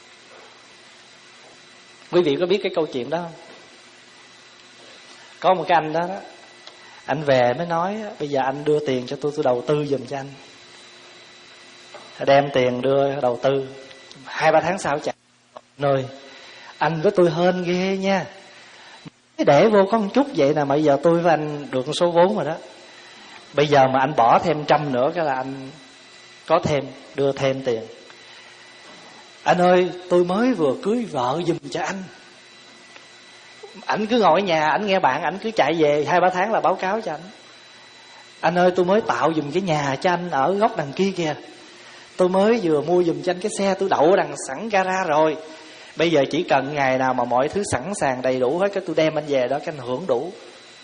Quý vị có biết cái câu chuyện đó không? Có một cái anh đó, đó anh về mới nói: bây giờ anh đưa tiền cho tôi, tôi đầu tư giùm cho anh. Đem tiền đưa đầu tư. Hai ba tháng sau chạy nơi anh với tôi hên ghê nha, để vô có một chút vậy nè, mà bây giờ tôi với anh được một số vốn rồi đó. Bây giờ mà anh bỏ thêm trăm nữa cái là anh có thêm, đưa thêm tiền. Anh ơi, tôi mới vừa cưới vợ giùm cho anh. Anh cứ ngồi ở nhà, anh nghe bạn, anh cứ chạy về hai ba tháng là báo cáo cho anh. Anh ơi, tôi mới tạo giùm cái nhà cho anh ở góc đằng kia kìa. Tôi mới vừa mua giùm cho anh cái xe, tôi đậu đằng sẵn gara rồi. Bây giờ chỉ cần ngày nào mà mọi thứ sẵn sàng đầy đủ hết, cái tôi đem anh về đó, cái anh hưởng đủ.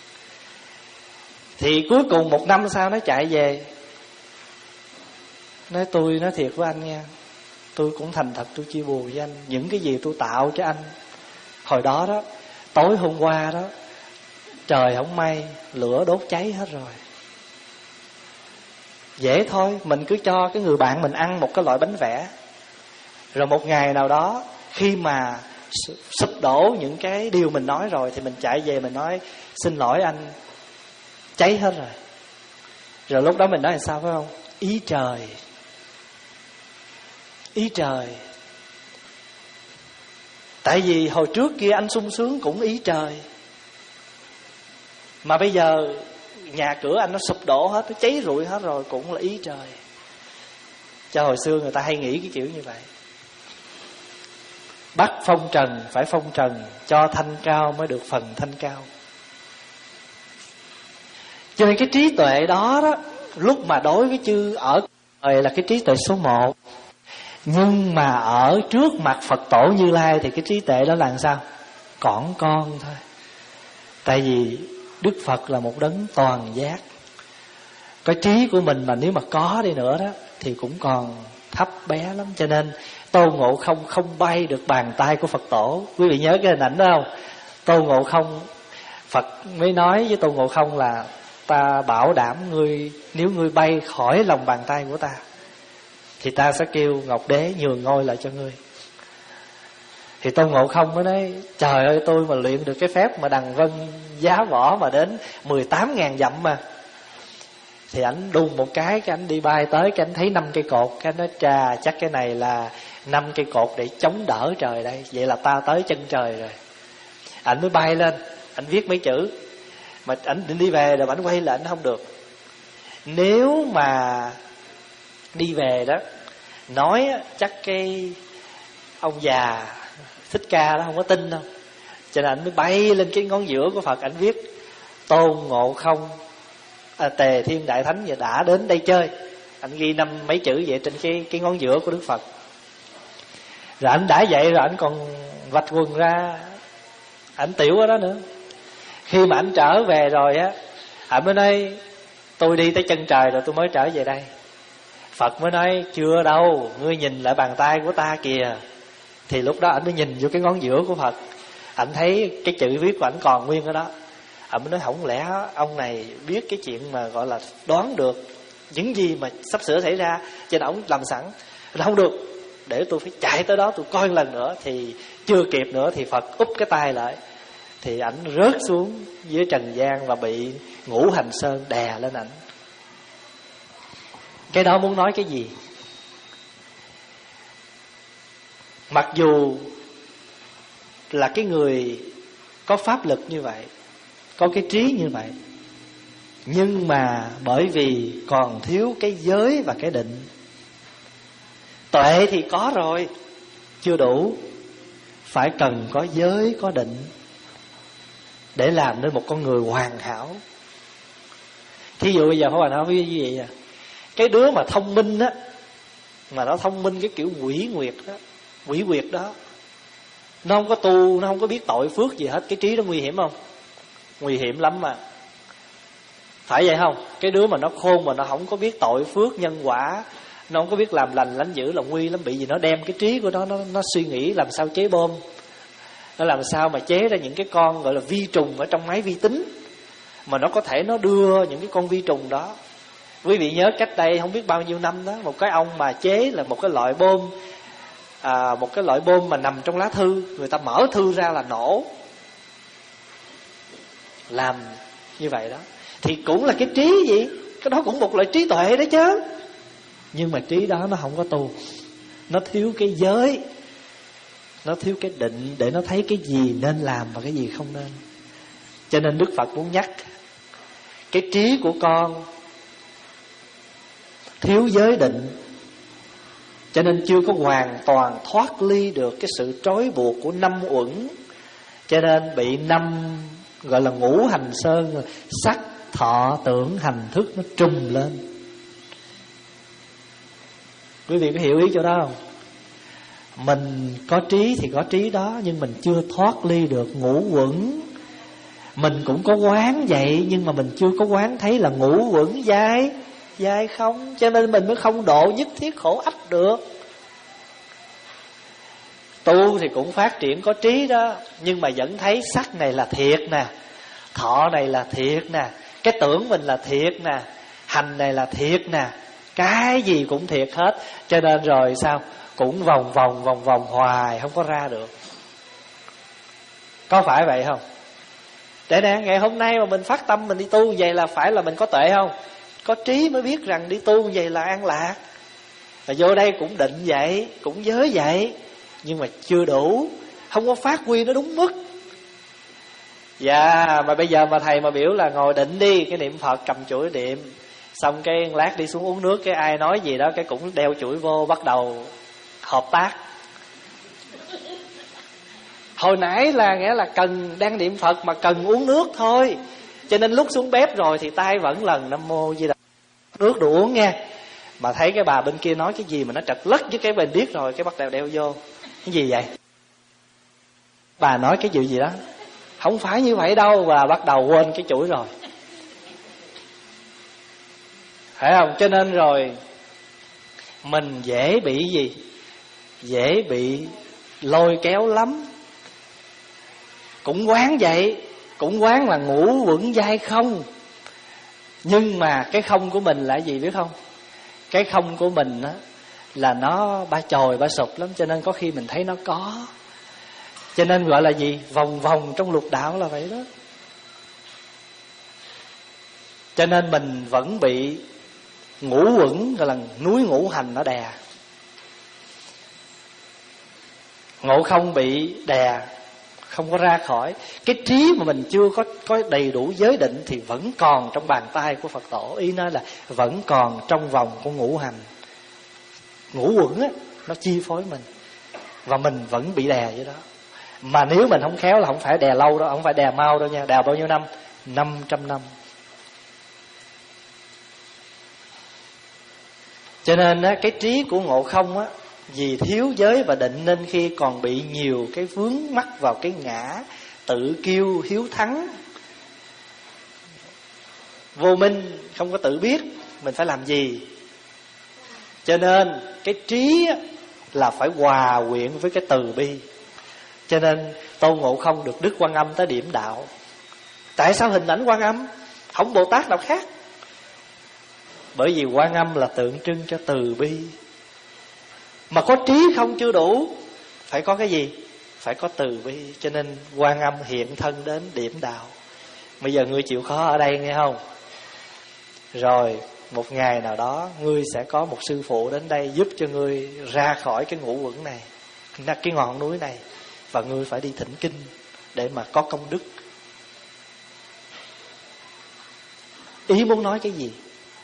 Thì cuối cùng một năm sau nó chạy về, nói tôi nói thiệt với anh nha, tôi cũng thành thật tôi chia buồn với anh. Những cái gì tôi tạo cho anh hồi đó đó, tối hôm qua đó, trời không may lửa đốt cháy hết rồi. Dễ thôi, mình cứ cho cái người bạn mình ăn một cái loại bánh vẽ. Rồi một ngày nào đó, khi mà sụp đổ những cái điều mình nói rồi, thì mình chạy về mình nói: xin lỗi anh, cháy hết rồi. Rồi lúc đó mình nói là sao phải không? Ý trời. Ý trời. Tại vì hồi trước kia anh sung sướng cũng ý trời, mà bây giờ nhà cửa anh nó sụp đổ hết, nó cháy rụi hết rồi, cũng là ý trời. Cho hồi xưa người ta hay nghĩ cái kiểu như vậy. Bắt phong trần phải phong trần, cho thanh cao mới được phần thanh cao. Cho nên cái trí tuệ đó đó lúc mà đối với chư ở đời là cái trí tuệ số một, nhưng mà ở trước mặt Phật tổ Như Lai thì cái trí tuệ đó là sao? Cỏn con thôi. Tại vì Đức Phật là một đấng toàn giác. Cái trí của mình mà nếu mà có đi nữa đó thì cũng còn thấp bé lắm. Cho nên Tôn Ngộ Không không bay được bàn tay của Phật tổ. Quý vị nhớ cái hình ảnh đó không? Tôn Ngộ Không, Phật mới nói với Tôn Ngộ Không là ta bảo đảm ngươi, nếu ngươi bay khỏi lòng bàn tay của ta thì ta sẽ kêu Ngọc Đế nhường ngôi lại cho ngươi. Thì Tôn Ngộ Không mới nói trời ơi, tôi mà luyện được cái phép mà đằng vân giá võ mà đến mười tám ngàn dặm mà. Thì ảnh đun một cái, cái ảnh đi bay tới, cái ảnh thấy năm cây cột, cái ảnh nói trà chắc cái này là năm cây cột để chống đỡ trời đây, vậy là ta tới chân trời rồi. Ảnh mới bay lên, ảnh viết mấy chữ, mà ảnh định đi về rồi ảnh quay lại ảnh không được. Nếu mà đi về đó nói chắc cái ông già Thích Ca đó không có tin đâu. Cho nên ảnh mới bay lên cái ngón giữa của Phật, ảnh viết Tôn Ngộ Không à, Tề Thiên Đại Thánh giờ đã đến đây chơi. Ảnh ghi năm mấy chữ vậy trên cái cái ngón giữa của Đức Phật. Rồi ảnh đã vậy rồi ảnh còn vạch quần ra, ảnh tiểu ở đó nữa. Khi mà ảnh trở về rồi á, ảnh mới nói tôi đi tới chân trời rồi tôi mới trở về đây. Phật mới nói chưa đâu, ngươi nhìn lại bàn tay của ta kìa. Thì lúc đó ảnh mới nhìn vô cái ngón giữa của Phật, ảnh thấy cái chữ viết của ảnh còn nguyên ở đó. Ảnh mới nói không lẽ ông này biết cái chuyện mà gọi là đoán được những gì mà sắp sửa xảy ra, cho nên ông làm sẵn. Không được, để tôi phải chạy tới đó tôi coi lần nữa. Thì chưa kịp nữa thì Phật úp cái tay lại, thì ảnh rớt xuống dưới trần gian và bị Ngũ Hành Sơn đè lên ảnh. Cái đó muốn nói cái gì? Mặc dù là cái người có pháp lực như vậy, có cái trí như vậy, nhưng mà bởi vì còn thiếu cái giới và cái định. Tuệ thì có rồi, chưa đủ, phải cần có giới, có định để làm nên một con người hoàn hảo. Thí dụ bây giờ Pháp Hòa nói với gì vậy? Cái đứa mà thông minh á, mà nó thông minh cái kiểu quỷ nguyệt đó, quỷ quyệt đó, nó không có tu, nó không có biết tội phước gì hết. Cái trí đó nguy hiểm không? Nguy hiểm lắm mà. Phải vậy không? Cái đứa mà nó khôn mà nó không có biết tội phước nhân quả, nó không có biết làm lành lánh dữ là nguy lắm. Bị gì nó đem cái trí của nó, nó nó suy nghĩ làm sao chế bom, nó làm sao mà chế ra những cái con gọi là vi trùng ở trong máy vi tính, mà nó có thể nó đưa những cái con vi trùng đó. Quý vị nhớ cách đây không biết bao nhiêu năm đó, một cái ông mà chế là một cái loại bom, à, một cái loại bom mà nằm trong lá thư, người ta mở thư ra là nổ. Làm như vậy đó thì cũng là cái trí gì, cái đó cũng một loại trí tuệ đó chứ. Nhưng mà trí đó nó không có tu, nó thiếu cái giới, nó thiếu cái định để nó thấy cái gì nên làm và cái gì không nên. Cho nên Đức Phật muốn nhắc cái trí của con thiếu giới định, cho nên chưa có hoàn toàn thoát ly được cái sự trói buộc của năm uẩn. Cho nên bị năm gọi là ngũ hành sơn, sắc thọ tưởng hành thức nó trùm lên. Quý vị có hiểu ý chỗ đó không? Mình có trí thì có trí đó, nhưng mình chưa thoát ly được ngũ uẩn. Mình cũng có quán vậy, nhưng mà mình chưa có quán thấy là ngũ uẩn dai dai không. Cho nên mình mới không độ nhất thiết khổ ách được. Tu thì cũng phát triển có trí đó, nhưng mà vẫn thấy sắc này là thiệt nè, thọ này là thiệt nè, cái tưởng mình là thiệt nè, hành này là thiệt nè, cái gì cũng thiệt hết. Cho nên rồi sao? Cũng vòng vòng vòng vòng hoài không có ra được. Có phải vậy không? Để nè, ngày hôm nay mà mình phát tâm mình đi tu vậy là phải là mình có tuệ không? Có trí mới biết rằng đi tu vậy là an lạc. Và vô đây cũng định vậy, cũng giới vậy, nhưng mà chưa đủ, không có phát huy nó đúng mức. Dạ, mà bây giờ mà thầy mà biểu là ngồi định đi, cái niệm Phật cầm chuỗi niệm, xong cái lát đi xuống uống nước, cái ai nói gì đó cái cũng đeo chuỗi vô, bắt đầu hợp tác. Hồi nãy là nghĩa là cần đang niệm Phật mà cần uống nước thôi, cho nên lúc xuống bếp rồi thì tay vẫn lần Nam Mô Di Đà. nước đồ uống nha. Mà thấy cái bà bên kia nói cái gì mà nó trật lất với cái bên điếc rồi, cái bắt đầu đeo vô. Cái gì vậy? Bà nói cái gì gì đó. Không phải như vậy đâu. Và bắt đầu quên cái chuỗi rồi. Phải không? Cho nên rồi mình dễ bị gì? Dễ bị lôi kéo lắm. Cũng quán vậy. Cũng quán là ngủ vững dai không. Nhưng mà cái không của mình là gì biết không? Cái không của mình á là nó ba chồi ba sụp lắm. Cho nên có khi mình thấy nó có. Cho nên gọi là gì? Vòng vòng trong lục đạo là vậy đó. Cho nên mình vẫn bị ngủ quẩn, gọi là núi ngũ hành nó đè. Ngộ không bị đè, không có ra khỏi. Cái trí mà mình chưa có, có đầy đủ giới định thì vẫn còn trong bàn tay của Phật tổ. Ý nói là vẫn còn trong vòng của ngũ hành. Ngũ quẩn á, nó chi phối mình. Và mình vẫn bị đè vậy đó. Mà nếu mình không khéo là không phải đè lâu đâu, không phải đè mau đâu nha. Đè bao nhiêu năm? năm trăm năm. Cho nên á, cái trí của Ngộ Không á, vì thiếu giới và định nên khi còn bị nhiều cái vướng mắc vào cái ngã, tự kiêu hiếu thắng, vô minh, không có tự biết mình phải làm gì. Cho nên cái trí á, là phải hòa quyện với cái từ bi. Cho nên Tôn Ngộ Không được Đức Quan Âm tới điểm đạo. Tại sao hình ảnh Quan Âm, không Bồ Tát nào khác? Bởi vì Quan Âm là tượng trưng cho từ bi. Mà có trí không chưa đủ, phải có cái gì? Phải có từ bi. Cho nên Quan Âm hiện thân đến điểm đạo. Bây giờ ngươi chịu khó ở đây nghe không? Rồi một ngày nào đó ngươi sẽ có một sư phụ đến đây giúp cho ngươi ra khỏi cái ngũ quẩn này, cái ngọn núi này. Và ngươi phải đi thỉnh kinh để mà có công đức. Ý muốn nói cái gì?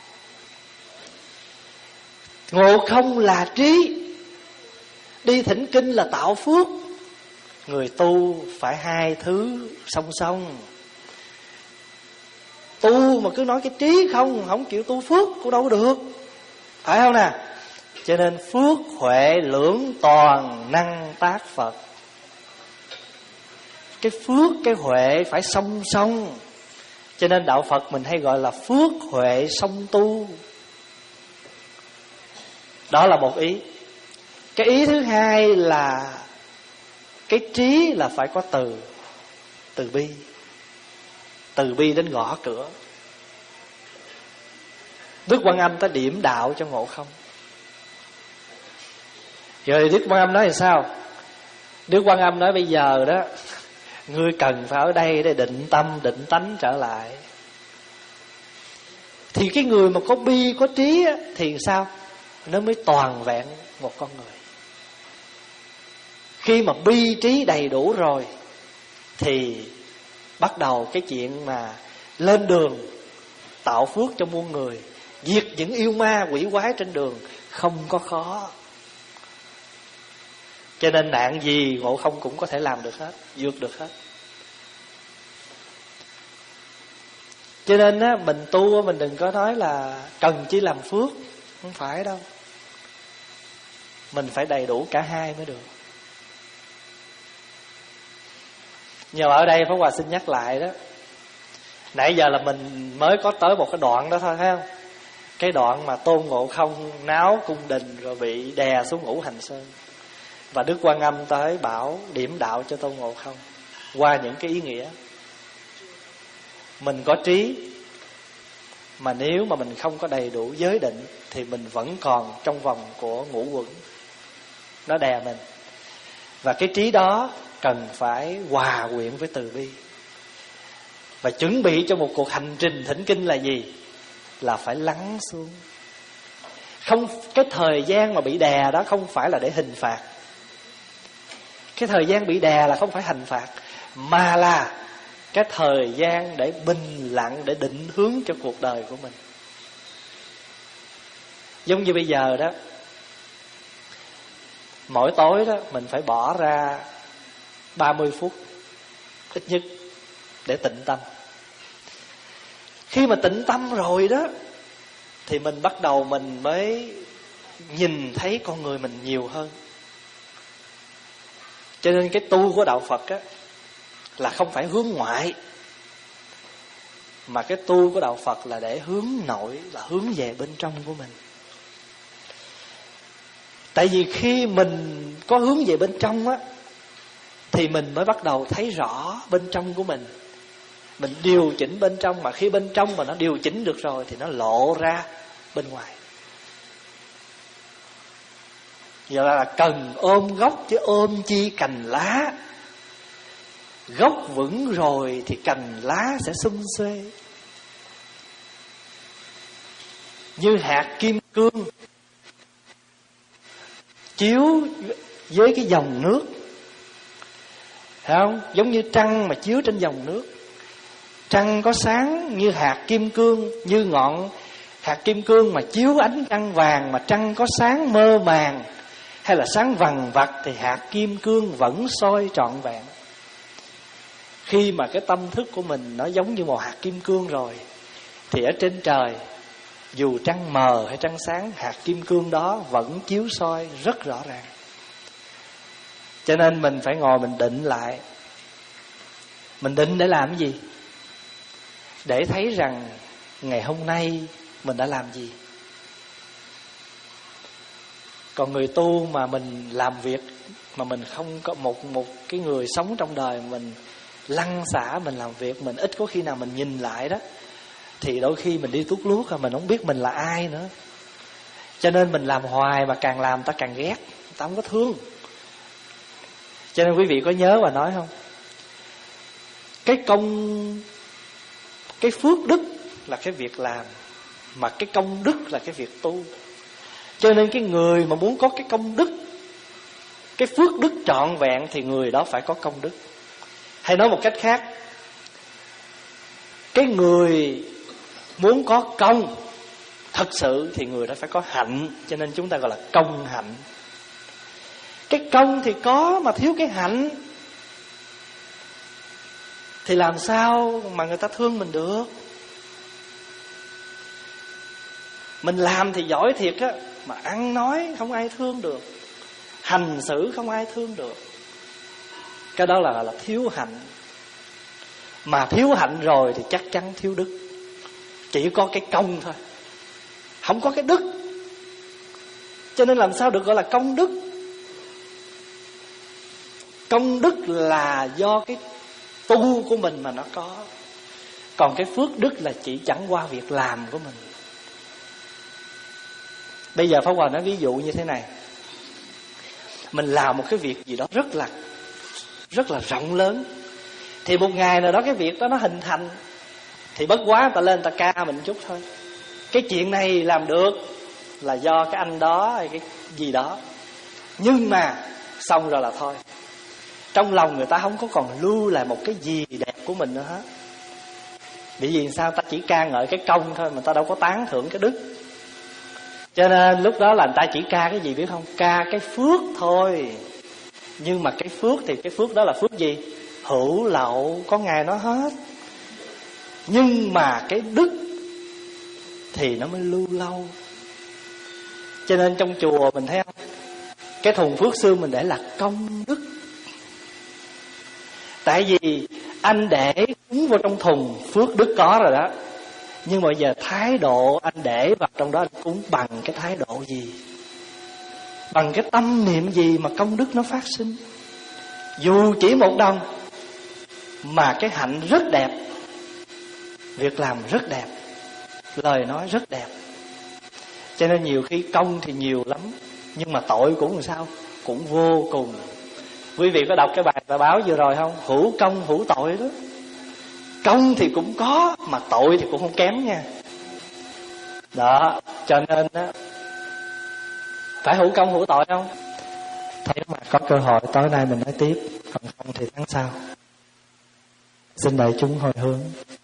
Ngộ không là trí, đi thỉnh kinh là tạo phước. Người tu phải hai thứ song song. Tu mà cứ nói cái trí không, không chịu tu phước cũng đâu được, phải không nè? Cho nên phước huệ lưỡng toàn năng tác Phật. Cái phước, cái huệ phải song song. Cho nên đạo Phật mình hay gọi là phước huệ song tu. Đó là một ý. Cái ý thứ hai là cái trí là phải có từ, từ bi. Từ bi đến gõ cửa. Đức Quan Âm ta điểm đạo cho Ngộ Không. Rồi Đức Quan Âm nói là sao? Đức Quan Âm nói bây giờ đó, ngươi cần phải ở đây để định tâm, định tánh trở lại. Thì cái người mà có bi, có trí á, thì sao? Nó mới toàn vẹn một con người. Khi mà bi trí đầy đủ rồi thì bắt đầu cái chuyện mà lên đường tạo phước cho muôn người, diệt những yêu ma quỷ quái trên đường không có khó. Cho nên nạn gì Ngộ Không cũng có thể làm được hết, vượt được hết. Cho nên á, mình tu mình đừng có nói là cần chỉ làm phước. Không phải đâu. Mình phải đầy đủ cả hai mới được. Nhưng mà ở đây Pháp Hòa xin nhắc lại đó, nãy giờ là mình mới có tới một cái đoạn đó thôi, thấy không? Cái đoạn mà Tôn Ngộ Không náo cung đình rồi bị đè xuống Ngũ Hành Sơn, và Đức Quan Âm tới bảo điểm đạo cho Tôn Ngộ Không qua những cái ý nghĩa. Mình có trí, mà nếu mà mình không có đầy đủ giới định thì mình vẫn còn trong vòng của ngũ quẩn, nó đè mình. Và cái trí đó cần phải hòa quyện với từ bi. Và chuẩn bị cho một cuộc hành trình thỉnh kinh là gì? Là phải lắng xuống. Không, cái thời gian mà bị đè đó không phải là để hình phạt. Cái thời gian bị đè là không phải hành phạt, mà là cái thời gian để bình lặng, để định hướng cho cuộc đời của mình. Giống như bây giờ đó, mỗi tối đó mình phải bỏ ra ba mươi phút ít nhất để tĩnh tâm. Khi mà tĩnh tâm rồi đó thì mình bắt đầu mình mới nhìn thấy con người mình nhiều hơn. Cho nên cái tu của đạo Phật á là không phải hướng ngoại, mà cái tu của đạo Phật là để hướng nội, là hướng về bên trong của mình. Tại vì khi mình có hướng về bên trong á, thì mình mới bắt đầu thấy rõ bên trong của mình. Mình điều chỉnh bên trong, mà khi bên trong mà nó điều chỉnh được rồi thì nó lộ ra bên ngoài. Giờ là cần ôm gốc chứ ôm chi cành lá. Gốc vững rồi thì cành lá sẽ xum xuê. Như hạt kim cương chiếu với cái dòng nước, thấy không? Giống như trăng mà chiếu trên dòng nước. Trăng có sáng như hạt kim cương, như ngọn hạt kim cương mà chiếu ánh trăng vàng, mà trăng có sáng mơ màng hay là sáng vằng vặc thì hạt kim cương vẫn soi trọn vẹn. Khi mà cái tâm thức của mình nó giống như một hạt kim cương rồi, thì ở trên trời dù trăng mờ hay trăng sáng, hạt kim cương đó vẫn chiếu soi rất rõ ràng. Cho nên mình phải ngồi mình định lại. Mình định để làm cái gì? Để thấy rằng ngày hôm nay mình đã làm gì. Còn người tu mà mình làm việc mà mình không có một một cái người sống trong đời, mình lăn xả mình làm việc, mình ít có khi nào mình nhìn lại đó, thì đôi khi mình đi tuốt luốt rồi mình không biết mình là ai nữa. Cho nên mình làm hoài, mà càng làm ta càng ghét, ta không có thương. Cho nên quý vị có nhớ và nói không? Cái công, cái phước đức là cái việc làm, mà cái công đức là cái việc tu. Cho nên cái người mà muốn có cái công đức, cái phước đức trọn vẹn, thì người đó phải có công đức. Hay nói một cách khác, cái người muốn có công thật sự thì người đó phải có hạnh. Cho nên chúng ta gọi là công hạnh. Cái công thì có mà thiếu cái hạnh thì làm sao mà người ta thương mình được? Mình làm thì giỏi thiệt á, mà ăn nói không ai thương được, hành xử không ai thương được. Cái đó là, là thiếu hạnh. Mà thiếu hạnh rồi thì chắc chắn thiếu đức. Chỉ có cái công thôi, không có cái đức. Cho nên làm sao được gọi là công đức? Công đức là do cái tu của mình mà nó có. Còn cái phước đức là chỉ chẳng qua việc làm của mình. Bây giờ Pháp Hòa nói ví dụ như thế này. Mình làm một cái việc gì đó rất là Rất là rộng lớn, thì một ngày nào đó cái việc đó nó hình thành, thì bất quá ta lên ta ca mình chút thôi. Cái chuyện này làm được là do cái anh đó hay cái gì đó. Nhưng mà xong rồi là thôi. Trong lòng người ta không có còn lưu lại một cái gì đẹp của mình nữa hết. Bởi vì sao? Ta chỉ ca ngợi cái công thôi, mà ta đâu có tán thưởng cái đức. Cho nên lúc đó là người ta chỉ ca cái gì biết không? Ca cái phước thôi. Nhưng mà cái phước thì cái phước đó là phước gì? Hữu lậu, có ngày nó hết. Nhưng mà cái đức thì nó mới lưu lâu. Cho nên trong chùa mình thấy không, cái thùng phước xương mình để là công đức. Tại vì anh để cúng vào trong thùng, phước đức có rồi đó. Nhưng mà bây giờ thái độ anh để vào trong đó, anh cúng bằng cái thái độ gì? Bằng cái tâm niệm gì mà công đức nó phát sinh? Dù chỉ một đồng mà cái hạnh rất đẹp, việc làm rất đẹp, lời nói rất đẹp. Cho nên nhiều khi công thì nhiều lắm, nhưng mà tội cũng làm sao? Cũng vô cùng. Quý vị có đọc cái bài tờ báo vừa rồi không? Hữu công hữu tội đó. Công thì cũng có, mà tội thì cũng không kém nha. Đó, cho nên đó, phải hữu công hữu tội không? Thấy mà có cơ hội tối nay mình nói tiếp, còn không thì tháng sau. Xin đại chúng hồi hướng.